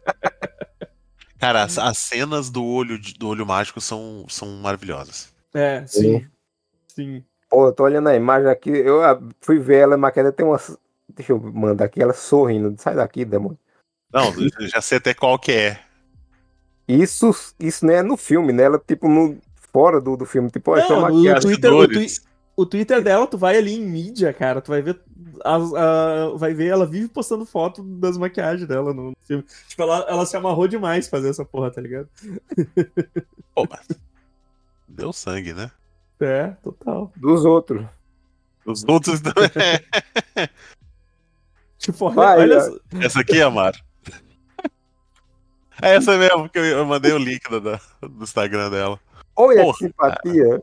Cara, as, as cenas do olho, de- do olho mágico são, são maravilhosas. É, sim. Sim. Pô, eu tô olhando a imagem aqui, eu ah, fui ver ela, mas ela tem umas. Deixa eu mandar aqui, ela sorrindo. Sai daqui, demônio. Não, eu já sei até qual que é. Isso, isso não é no filme, né? Ela, tipo, no, fora do, do filme, tipo, ó, isso é Não, uma no maquiagem. Twitter, o, twi Bastidores. o Twitter dela, tu vai ali em mídia, cara, tu vai ver. As, a- vai ver, ela vive postando foto das maquiagens dela no filme. Tipo, ela, ela se amarrou demais fazer essa porra, tá ligado? Pô, mas deu sangue, né? É, total. Dos outros. Os outros também. Tipo, olha, Vai, olha ó. só. Essa aqui, Amaro. É essa mesmo, que eu, eu mandei o link do, do do Instagram dela. Olha que Porra, simpatia.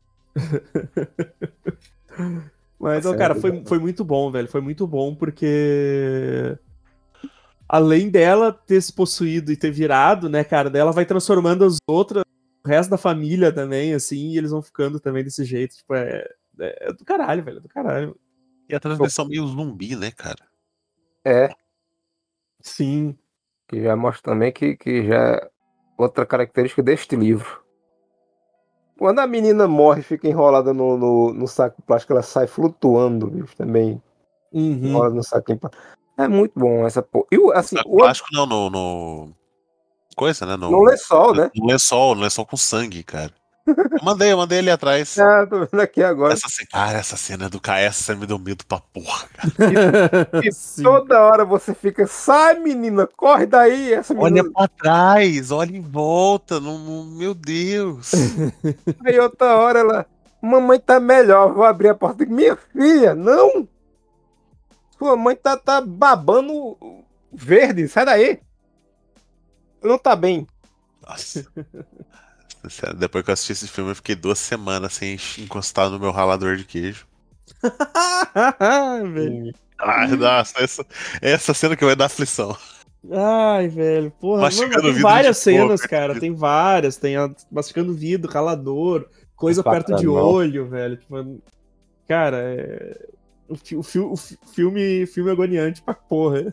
Mas, Tá ó, cara, certo, foi, né? foi muito bom, velho. Foi muito bom porque. Além dela ter se possuído e ter virado, né, cara, dela vai transformando as outras, o resto da família também, assim, e eles vão ficando também desse jeito. Tipo, é, é, é do caralho, velho, é do caralho. e a transmissão meio zumbi, né, cara? É, Sim. que já mostra também que, que já é outra característica deste livro. Quando a menina morre e fica enrolada no, no, no saco plástico, ela sai flutuando, viu? Também Uhum. enrolada no saquinho plástico. É muito bom essa porra. E o- assim, Saco o, plástico não, no, no. Coisa, né? no No, lençol, né? no lençol, no lençol com sangue, cara. Eu mandei, eu mandei ali atrás. Ah, tô vendo aqui agora. Essa, ce- cara, essa cena é do K. Essa cena me deu medo pra porra, cara. E Sim. toda hora você fica, sai menina, corre daí. Essa menina. Olha pra trás, olha em volta. Não, não- meu Deus. Aí outra hora ela, mamãe tá melhor, vou abrir a porta. Minha filha, não! Sua mãe tá, tá babando verde, sai daí. Não tá bem. Nossa. Sério, depois que eu assisti esse filme, eu fiquei duas semanas sem encostar no meu ralador de queijo. velho. Ah, nossa, essa, essa cena que vai dar aflição. Ai, velho, porra. Mastigando Mano, tem vidro várias de cenas, coco, cara. Tem várias. Tem a mastigando vidro, ralador, coisa perto de Bacanal. olho, velho. Tipo, cara, é... o, fi- o, fi- o fi- filme, filme agoniante pra porra.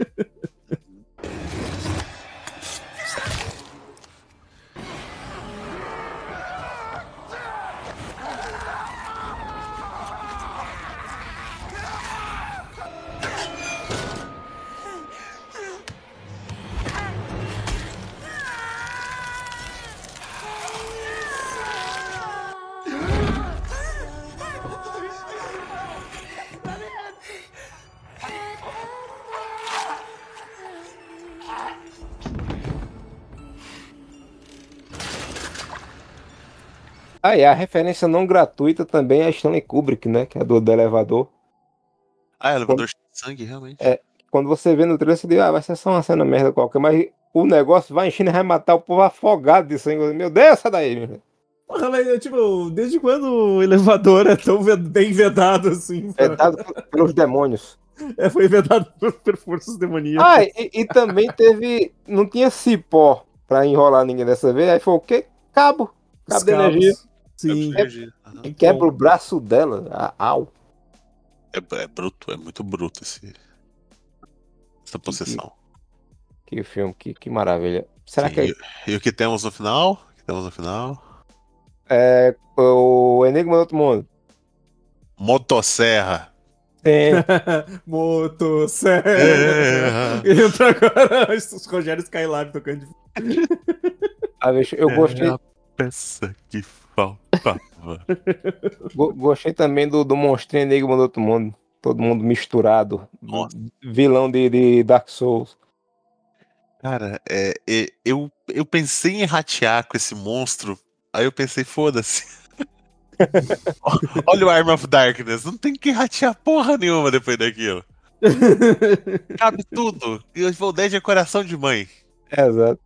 Ah, e a referência não gratuita também é Stanley Kubrick, né? Que é do, do elevador. Ah, elevador de sangue, realmente. É. Quando você vê no trailer, você diz, ah, vai ser só uma cena merda qualquer, mas o negócio vai enchendo e vai matar o povo afogado de sangue. Meu Deus, sai daí, meu. Porra, mas eu, tipo, desde quando o elevador é tão ve- bem vedado assim? É Pra... dado p- pelos demônios. É, foi vedado por, por forças demoníacas. Ah, e, e também teve. Não tinha cipó pra enrolar ninguém dessa vez. Aí foi o quê? Cabo. Os Cabo de cabos. energia. Sim. É, energia. Aham. E quebra o braço dela. Ah, au. É, é bruto, é muito bruto esse, essa possessão. Que filme, que, que maravilha. Será Sim, que é, e, e o que temos no final? O que temos no final? é o Enigma do Outro Mundo? Motosserra. Tem. Motosserra. É. Entra agora os Rogério Skylab tocando. de- Ah, bicho, eu gostei, É a peça que faltava. go- gostei também do, do monstrinho Enigma do Outro Mundo. Todo mundo misturado. Nossa. Vilão de, de Dark Souls. Cara, é, é, eu, eu pensei em ratear com esse monstro, aí eu pensei, foda-se. Olha o Arm of Darkness, não tem que ratear porra nenhuma depois daquilo. Cabe tudo. E o Evil Dead é coração de mãe. Exato.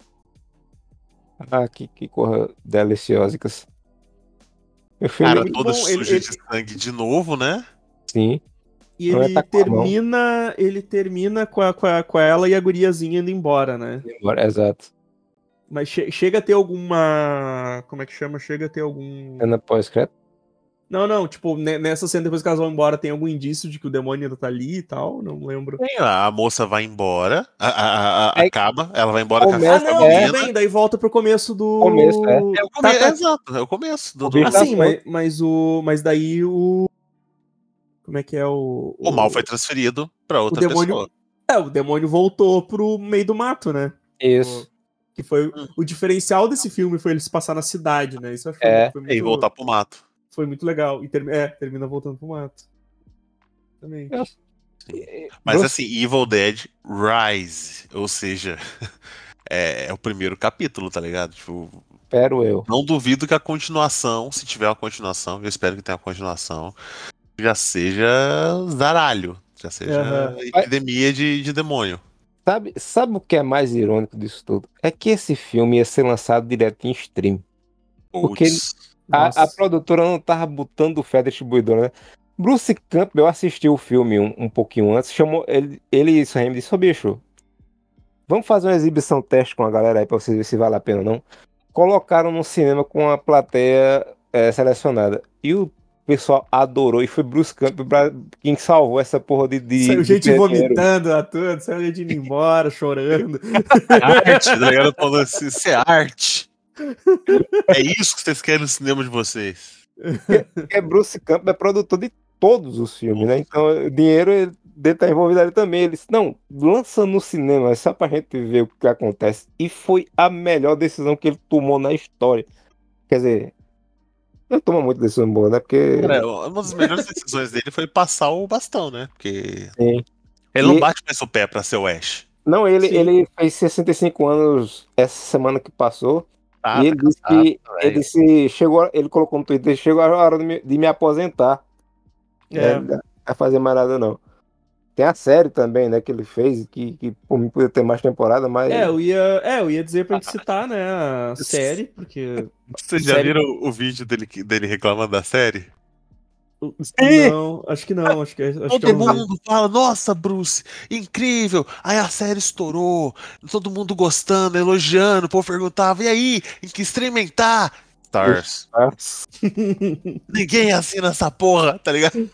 Ah, que, que corra deliciosas. O filme, Cara, muito todo bom, ele- sujo ele- de sangue de novo, né? sim. E Não é ele tá com a mão. termina, ele termina com, a, com, a, com ela e a guriazinha indo embora, né? Embora, exato. Mas che- chega a ter alguma. Como é que chama? Chega a ter algum. Cena pós-crédito. Não, não, tipo, ne- nessa cena depois que elas vão embora, tem algum indício de que o demônio ainda tá ali e tal? Não lembro. Tem lá, a moça vai embora, a- a- a- É- acaba, ela vai embora com a Começa- Ah, filha não, da é. tudo menina. bem, daí volta pro começo do. Começo, é. É o Tá, começo, tá. exato, é o começo do, O do- bicho Ah, tá sim, mas, mas o. Mas daí o. Como é que é o. O mal foi transferido pra o outra demônio. pessoa. É, o demônio voltou pro meio do mato, né? Isso. Que foi Hum. o diferencial desse filme foi ele se passar na cidade, né? Isso eu acho que É, foi, E muito, voltar pro mato. foi muito legal. E ter- é, termina voltando pro mato. Também. Eu- Mas Bruce- assim, Evil Dead Rise, ou seja, é, é o primeiro capítulo, tá ligado? Tipo, Espero eu. não duvido que a continuação, se tiver uma continuação, eu espero que tenha uma continuação, já seja zaralho, já seja Aham. epidemia de, de demônio. Sabe, sabe o que é mais irônico disso tudo? É que esse filme ia ser lançado direto em stream. Porque Putz, A, Nossa. a produtora não tava botando fé da distribuidora, né? Bruce Campbell assistiu o filme um, um pouquinho antes, chamou ele, ele e Sam Raimi disse, ô bicho, vamos fazer uma exibição teste com a galera aí pra vocês verem se vale a pena ou não. Colocaram no cinema com a plateia é, selecionada. E o pessoal adorou, e foi Bruce Campbell pra- quem salvou essa porra de, de, Saiu de gente dinheiro. vomitando a tudo, saiu gente indo embora, chorando. arte, tá ligado? Falando assim, isso é arte. É isso que vocês querem no cinema de vocês. Porque Bruce Campbell é produtor de todos os filmes, né? Então o dinheiro ele, dele tá envolvido ali também. Ele disse, não, lança no cinema, só pra gente ver o que acontece. E foi a melhor decisão que ele tomou na história. Quer dizer, ele toma muita decisão boa, né? Porque. Cara, uma das melhores decisões dele foi passar o bastão, né? Porque Sim. ele não E- bate mais o pé pra ser o Ash. Não, ele, Sim. ele fez sessenta e cinco anos essa semana que passou. Ah, e ele tá disse cansado, que velho. ele disse, chegou, ele colocou no Twitter, chegou a hora de me, de me aposentar. É. Né? Não vai fazer mais nada, não. Tem a série também, né, que ele fez, que, que por mim podia ter mais temporada, mas. É, eu ia, é, eu ia dizer pra gente citar, né, a série, porque. Vocês já Série- viram o vídeo dele, dele reclamando da série? Não, acho que não, acho que, acho que Todo eu não vi. mundo fala, nossa, Bruce, incrível. Aí a série estourou, todo mundo gostando, elogiando. O povo perguntava, e aí, em que streaming tá? Stars. Ninguém assina essa porra, tá ligado?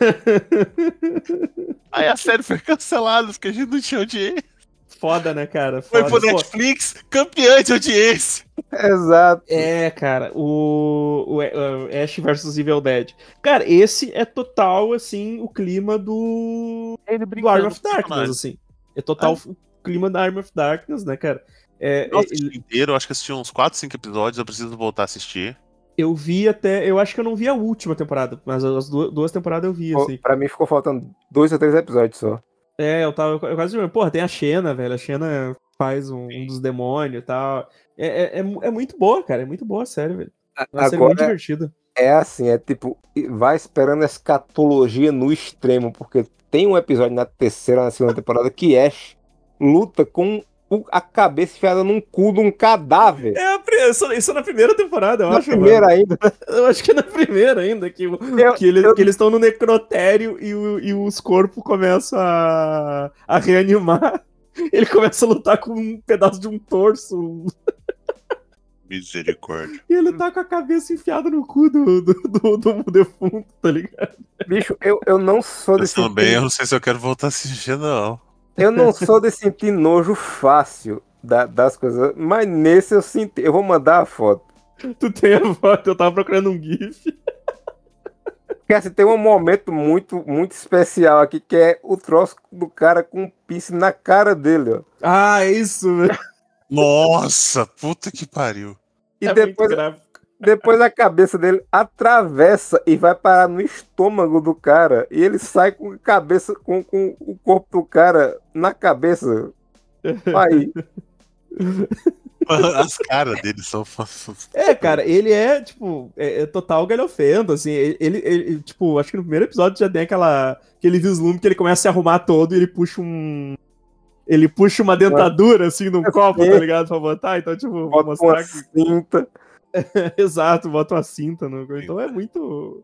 Aí a série foi cancelada porque a gente não tinha audiência. Foda, né, cara? Foi Foda. pro Pô, Netflix, campeã de audiência. Exato. é, cara, o, o, o Ash versus Evil Dead. Cara, esse é total, assim, o clima do, Ele do Arm of com o Darkness, personagem. assim. É total o clima da Arm of Darkness, né, cara? É, Eu é, assisti inteiro, eu acho que assisti uns quatro, cinco episódios, eu preciso voltar a assistir. eu vi até. Eu acho que eu não vi a última temporada, mas as duas, duas temporadas eu vi, Pô, assim. pra mim ficou faltando dois ou três episódios só. É, eu tava eu quase. Porra, tem a Xena, velho. A Xena faz um, um dos demônios e tal. É, é, é, mu- é muito boa, cara. É muito boa a série, velho. É uma série muito Agora divertida. é assim, é tipo, vai esperando a escatologia no extremo, porque tem um episódio na terceira, na segunda temporada que Ash luta com o- a cabeça enfiada num cu de um cadáver. É a pri- isso, isso é na primeira temporada, eu Na acho. primeira mano. ainda. Eu acho que é na primeira ainda, que, o- Eu- que, ele- eu- que eles estão no necrotério e, o- e os corpos começam a, a reanimar. Ele começa a lutar com um pedaço de um torso. Misericórdia. E ele tá com a cabeça enfiada no cu do, do, do, do defunto, tá ligado? Bicho, eu, eu não sou de Pensando bem, eu sentir. não sei se eu quero voltar a assistir, não. Eu não sou de sentir nojo fácil da- das coisas. Mas nesse eu senti. Eu vou mandar a foto. Tu tem a foto, eu tava procurando um GIF. Porque assim, tem um momento muito, muito especial aqui, que é o troço do cara com um piercing na cara dele, ó. Ah, é isso, velho. Nossa, puta que pariu. E É depois, muito gráfico. depois a cabeça dele atravessa e vai parar no estômago do cara. E ele sai com a cabeça, com, com o corpo do cara na cabeça. Aí, As caras dele são. É, cara, ele é, tipo, é, é total galhofento, assim, ele, ele, ele, tipo, acho que no primeiro episódio já tem aquela, aquele vislumbre que ele começa a se arrumar todo e ele puxa um... Ele puxa uma dentadura, assim, num copo, tá ligado, pra botar, então, tipo, vou bota uma mostrar que... cinta. Exato, bota uma cinta no... Então é muito...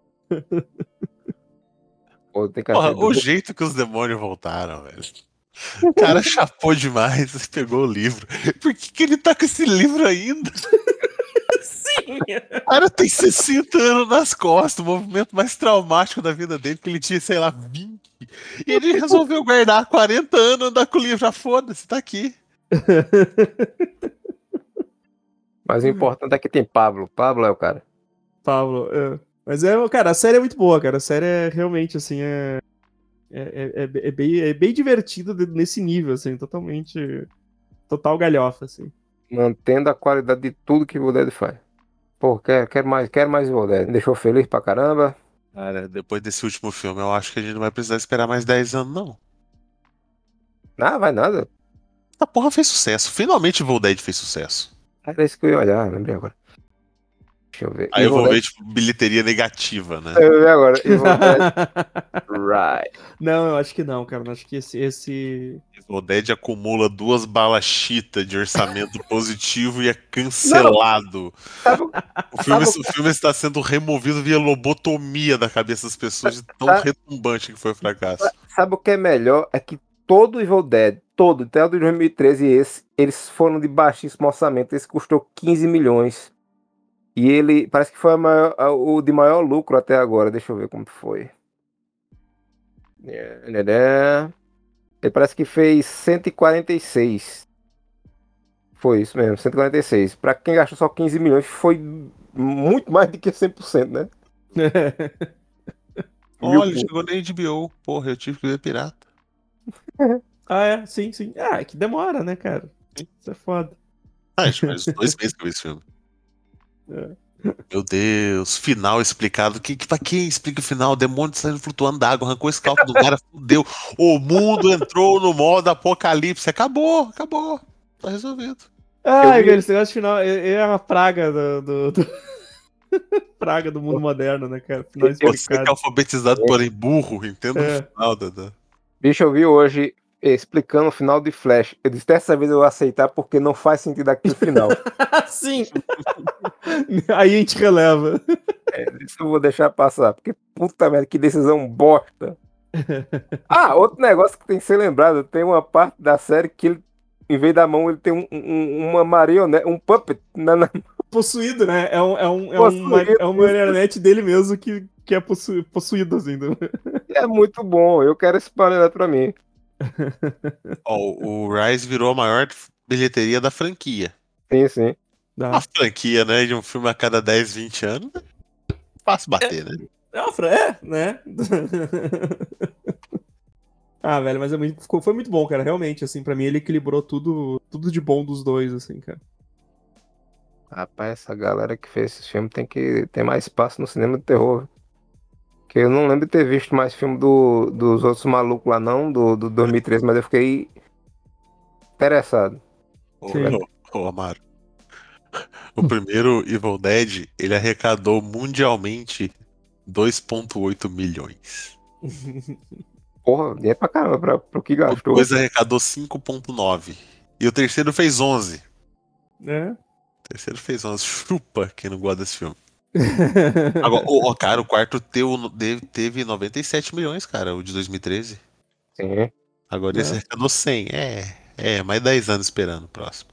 Pô, tem que Porra, achar- o jeito que os demônios voltaram, velho. O cara chapou demais e pegou o livro. Por que, que ele tá com esse livro ainda? Sim! O cara tem sessenta anos nas costas, o movimento mais traumático da vida dele, que ele tinha, sei lá, vinte. E ele resolveu guardar quarenta anos, andar com o livro. Já foda-se, tá aqui. Mas o importante é que tem Pablo. Pablo é o cara. Pablo, é. Mas é, cara, a série é muito boa, cara. A série é realmente, assim, é. É, é, é, é bem, é bem divertida de- nesse nível, assim, totalmente. Total galhofa, assim. Mantendo a qualidade de tudo que o Evil Dead faz. Pô, quero, quero mais, quero mais Evil Dead. Me deixou feliz pra caramba. Cara, depois desse último filme, eu acho que a gente não vai precisar esperar mais dez anos, não. Ah, vai nada. Essa porra fez sucesso. Finalmente Evil Dead fez sucesso. Era isso que eu ia olhar, lembrei agora. Deixa eu ver. Aí eu Evil vou ver, Dead- tipo, bilheteria negativa, né? Eu ia ver agora. Evil Dead. Right. Não, eu acho que não, cara. Eu acho que esse. esse... Evil Dead acumula duas balas chita de orçamento positivo e é cancelado. Sabe, O filme, sabe- o filme está sendo removido via lobotomia da cabeça das pessoas, de tão Tá. retumbante que foi o fracasso. sabe o que é melhor? É que todo Evil Dead, todo, até o de dois mil e treze e esse, eles foram de baixíssimo orçamento. Esse custou quinze milhões. E ele parece que foi a maior- a- o de maior lucro até agora. Deixa eu ver como foi. É, né, né. Ele parece que fez cento e quarenta e seis. Foi isso mesmo, cento e quarenta e seis. Pra quem gastou só quinze milhões, foi muito mais do que cem por cento, né? Olha, Mil- chegou na H B O. Porra, eu tive que ver pirata. Ah, é? Sim, sim. Ah, é que demora, né, cara? Isso é foda. Ah, acho que faz uns dois meses que eu vi esse filme. É. Meu Deus, final explicado. Que, que, pra quem explica o final? O demônio saindo flutuando da água, arrancou esse calco do cara, fudeu. O mundo entrou no modo apocalipse. Acabou, acabou. Tá resolvido. Ai, Eu vi- velho, esse negócio final é, é uma praga do. do- do- praga do mundo moderno, né, cara? Final Você que é explicado. alfabetizado, porém burro, entenda É. o final, Dada. Bicho, eu vi hoje explicando o final de Flash. Eu disse, dessa vez eu vou aceitar porque não faz sentido aquele final. Sim! Aí a gente releva. Isso eu vou deixar passar, porque puta merda, que decisão bosta. Ah, outro negócio que tem que ser lembrado, tem uma parte da série que ele, em vez da mão, ele tem um, um- uma marionete, um puppet na, na- Possuído, né? É, um, é, um, é, Possuído, uma, é uma isso. marionete dele mesmo que, que é possu, possuído, assim. do- É muito bom, eu quero esse marionete pra mim. Ó, o Rise virou a maior bilheteria da franquia. Sim, sim. Dá. Uma franquia, né? De um filme a cada dez, vinte anos. Fácil bater, né? É, uma fra- é, né? Ah, velho, mas é muito, ficou- foi muito bom, cara. Realmente, assim, pra mim ele equilibrou tudo, tudo de bom dos dois, assim, cara. Rapaz, essa galera que fez esse filme tem que ter mais espaço no cinema de terror. Que eu não lembro de ter visto mais filme do, dos outros malucos lá, não, do, do dois mil e treze, mas eu fiquei interessado. Ô, Sim. ô, ô, Amaro. O primeiro Evil Dead, ele arrecadou mundialmente dois vírgula oito milhões. Porra, dinheiro pra caramba pra, pro que O gastou. dois arrecadou cinco vírgula nove. E o terceiro fez onze. É. O terceiro fez onze. Chupa quem não gosta desse filme. Agora, o, o- cara, o quarto teu, teve, teve noventa e sete milhões, cara, o de dois mil e treze. Sim. Agora esse É. arrecadou cem. É, é, mais dez anos esperando o próximo.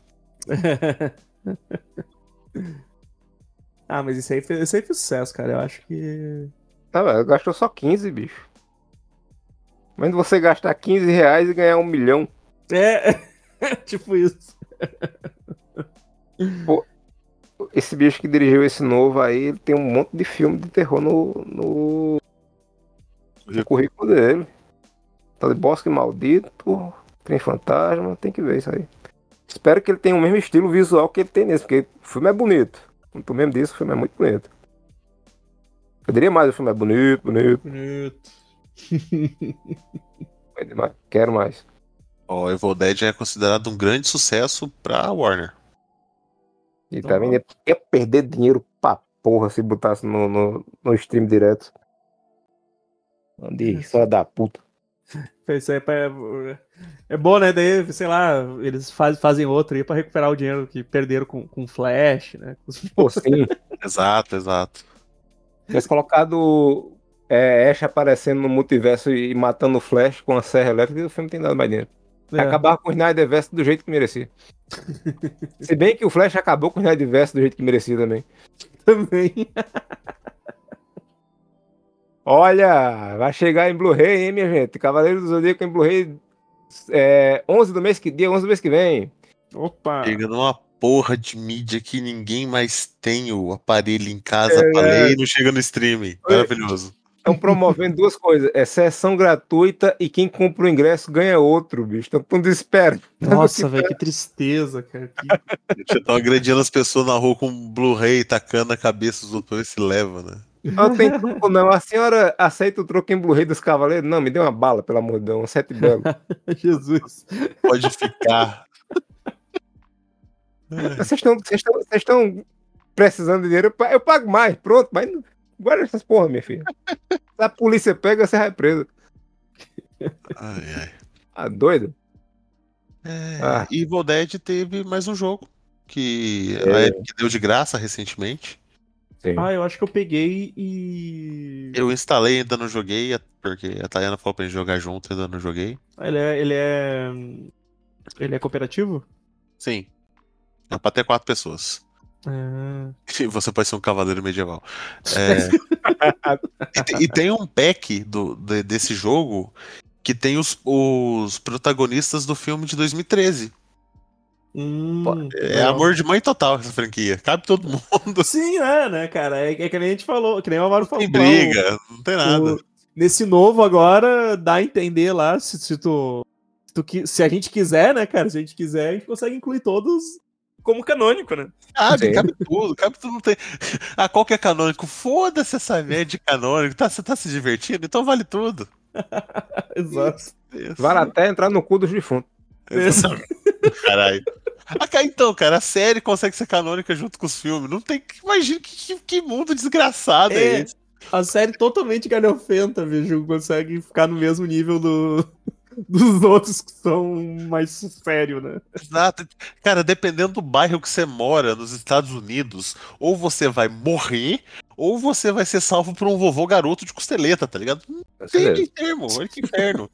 Ah, mas isso aí, fez, isso aí fez sucesso, cara. Eu acho que. Tá, velho, gastou só quinze, bicho. Mas você gastar quinze reais e ganhar um milhão. É, tipo isso. Pô, esse bicho que dirigiu esse novo aí, ele tem um monte de filme de terror no, no, no currículo dele. Tá de Bosque Maldito, Trem Fantasma, tem que ver isso aí. Espero que ele tenha o mesmo estilo visual que ele tem nesse, porque o filme é bonito. Tu mesmo disse, o filme é muito bonito. Eu diria mais, o filme é bonito, bonito. Bonito. É demais. Quero mais. Ó, Evil Dead é considerado um grande sucesso pra Warner. E também ia ia perder dinheiro pra porra se botasse no, no, no stream direto. De só da puta. Isso aí é, pra- é bom, né? Daí, sei lá, eles faz, fazem outro aí pra recuperar o dinheiro que perderam com, com Flash, né? Com os- Pô, sim. Exato, exato. Tivesse colocado é, Ash aparecendo no multiverso e matando o Flash com a serra elétrica, o filme tem dado mais dinheiro. É, Acabar com o Snyderverse do jeito que merecia. Se bem que o Flash acabou com o Snyderverse do jeito que merecia também. também. Olha, vai chegar em Blu-ray, hein, minha gente? Cavaleiro do Zodíaco em Blu-ray é, onze do mês que, dia onze do mês que vem. Opa! Chega numa porra de mídia que ninguém mais tem o aparelho em casa É, pra ler é. e não chega no streaming. Maravilhoso. Estão promovendo duas coisas. É sessão gratuita e quem compra o ingresso ganha outro, bicho. Estão com desespero. Nossa, velho, que tristeza, cara. Que... Estão agredindo as pessoas na rua com um Blu-ray, tacando a cabeça dos outros e se leva, né? Não tem troco, não. A senhora aceita o troco em Blu-ray dos Cavaleiros? Não, me dê uma bala, pelo amor de Deus. Um sete belo. Jesus. Pode ficar. Vocês estão vocês estão- vocês estão precisando de dinheiro? Eu pa- eu pago mais, pronto. Mas não- guarda essas porra, minha filha. Se a polícia pega, você vai preso. Ai, ai. Ah, doido? É, Ah. Evil Dead teve mais um jogo que É. a Epic deu de graça recentemente. Sim. Ah, eu acho que eu peguei e. Eu instalei e ainda não joguei, porque a Tayana falou pra gente jogar junto, ainda não joguei. Ele é. Ele é. Ele é cooperativo? Sim. É pra ter quatro pessoas. Ah. E você pode ser um cavaleiro medieval. É, e, te- e tem um pack do, de- desse jogo que tem os, os protagonistas do filme de dois mil e treze. Hum, É legal. amor de mãe total essa franquia. Cabe todo mundo. Sim, é, né, cara? É, é que nem a gente falou, que nem o Amaro falou. Tem lá, o- briga, não tem nada. o- nesse novo agora, dá a entender lá, se, se tu, se tu qui- se a gente quiser, né, cara? Se a gente quiser, a gente consegue incluir todos como canônico, né? Cabe, Sim. cabe tudo, cabe tudo. Não tem... Ah, qual que é canônico? Foda-se essa média de canônico. Tá, você tá se divertindo? Então vale tudo. Exato. Isso. Vale até entrar no cu dos defuntos. Exatamente. Caralho. Ah, cara, então, cara, a série consegue ser canônica junto com os filmes. Não tem. Imagina que, que, que mundo desgraçado é, É, esse. a série totalmente galhofenta, vejo, consegue ficar no mesmo nível do, dos outros que são mais sério, né? Exato. Cara, dependendo do bairro que você mora nos Estados Unidos, ou você vai morrer, ou você vai ser salvo por um vovô garoto de costeleta, tá ligado? Não tem meio termo, olha que inferno.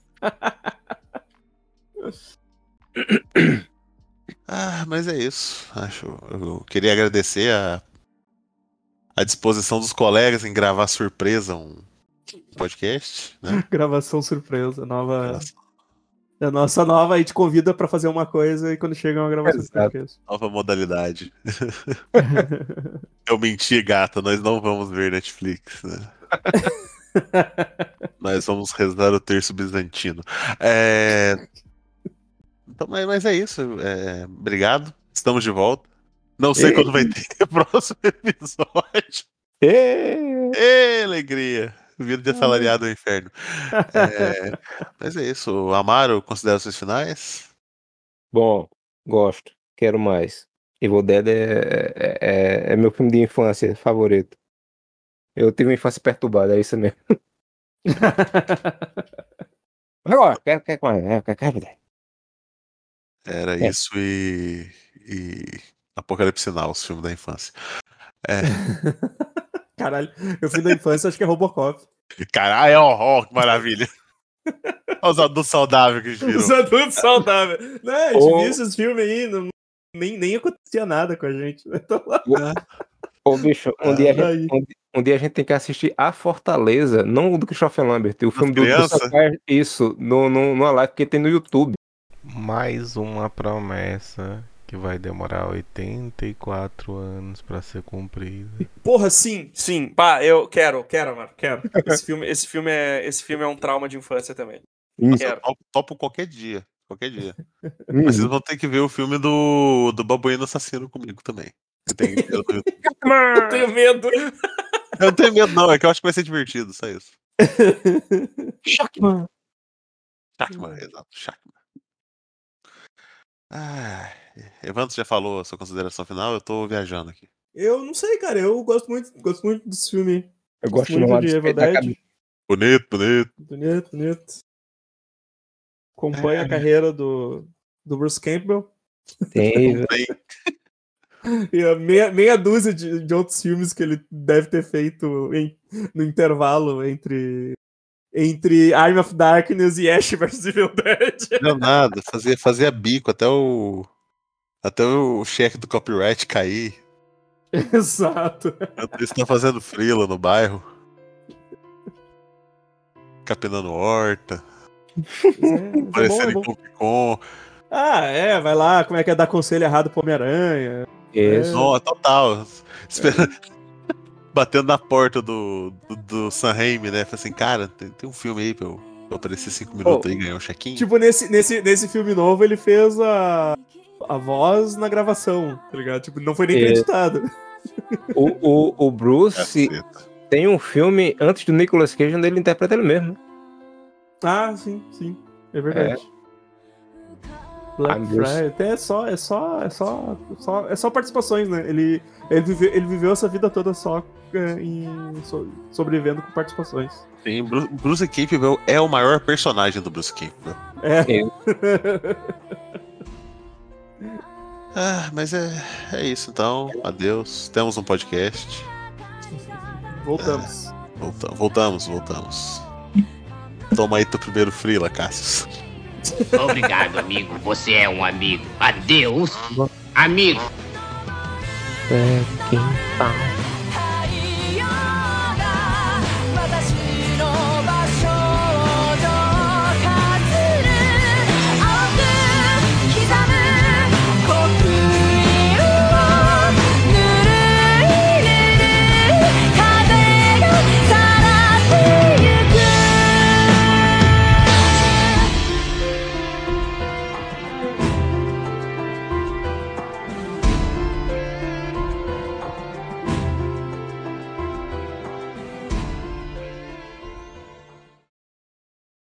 Ah, mas é isso. Acho. Eu queria agradecer a, a disposição dos colegas em gravar surpresa um podcast, né? Gravação surpresa, nova. Gravação. A nossa nova, a gente convida pra fazer uma coisa e quando chega uma gravação de Exato. podcast. Nova modalidade. Eu menti, gata. Nós não vamos ver Netflix, né? Nós vamos rezar o terço bizantino. É... Então, mas, mas é isso. É... Obrigado. Estamos de volta. Não sei Ei. quando vai ter o próximo episódio. Ê! Ê, alegria. Vida de assalariado no inferno. É... Mas é isso. Amaro, considerações finais? Bom, gosto. Quero mais. Evil Dead é, é, é, é meu filme de infância favorito. Eu tive uma infância perturbada, é isso mesmo. Agora, quero, quero mais. Quero, quero, quero. Era É. isso e, e Apocalipse Now, os filmes da infância. É. Caralho, eu fui da infância, acho que é Robocop. Caralho, ó, ó, que maravilha. Olha os adultos saudáveis que a gente virou. Os adultos saudáveis. Não, a gente Ô. via esses filmes aí, não, nem, nem acontecia nada com a gente. Então, lá, Ô, bicho, um, Ah, dia a daí. gente, um, di- um dia a gente tem que assistir A Fortaleza, não o do Christopher Lambert, o filme do, do criança? Sampaio, isso, no, no, numa live que tem no YouTube. Mais uma promessa que vai demorar oitenta e quatro anos pra ser cumprida. Porra, sim, sim. Pá, eu quero, quero, mano, quero. Esse filme, esse filme, é, esse filme é um trauma de infância também. Nossa, eu Quero. topo, topo qualquer dia. Qualquer dia. Uhum. Mas vocês vão ter que ver o filme do, do Babuíno Assassino comigo também. Que tem- eu, eu- Eu tenho medo. eu não tenho medo, não. É que eu acho que vai ser divertido, só isso. Shockman. Shackman, exato. Shackman. Ah, Evandro já falou a sua consideração final, eu tô viajando aqui. Eu não sei, cara. Eu gosto muito, gosto muito desse filme aí. Eu gosto muito muito de de Evil da Dead. cabeça. Bonito, bonito. Bonito, bonito. Acompanha a carreira do, do Bruce Campbell. Tem, Bem, E a meia, meia dúzia de, de outros filmes que ele deve ter feito em- no intervalo entre, entre Army of Darkness e Ash versus Evil Dead. não nada. Fazia, fazia bico até o. Até o cheque do copyright cair. Exato. Eles estão fazendo freela no bairro. Capinando horta. É, é Aparecendo bom, é em bom. Comic Con. Ah, é, vai lá, como é que é dar conselho errado pro Homem-Aranha. isso. Não, total. Espera- Batendo na porta do, do, do Sam Raimi, né? Falei assim, cara, tem, tem um filme aí pra eu, pra eu aparecer cinco minutos aí e ganhar um chequinho. Tipo, nesse, nesse, nesse filme novo, ele fez a, a voz na gravação, tá ligado? Tipo, não foi nem É. acreditado. O, o, o Bruce Caceta. tem um filme antes do Nicolas Cage onde ele interpreta ele mesmo. Ah, sim, sim. É verdade. Black I'm Bruce. Friday. É só, é só, é só, só, é só participações, né? Ele, ele, viveu, ele viveu essa vida toda só é, em, so- sobrevivendo com participações. Sim, Bru- Bruce Campbell é o maior personagem do Bruce Campbell. É. Ah, mas é, é isso então. Adeus. Temos um podcast. Voltamos. Volta- voltamos, voltamos. Toma aí teu primeiro freela, Cassius. Obrigado, amigo. Você é um amigo. Adeus, amigo. É, quem tá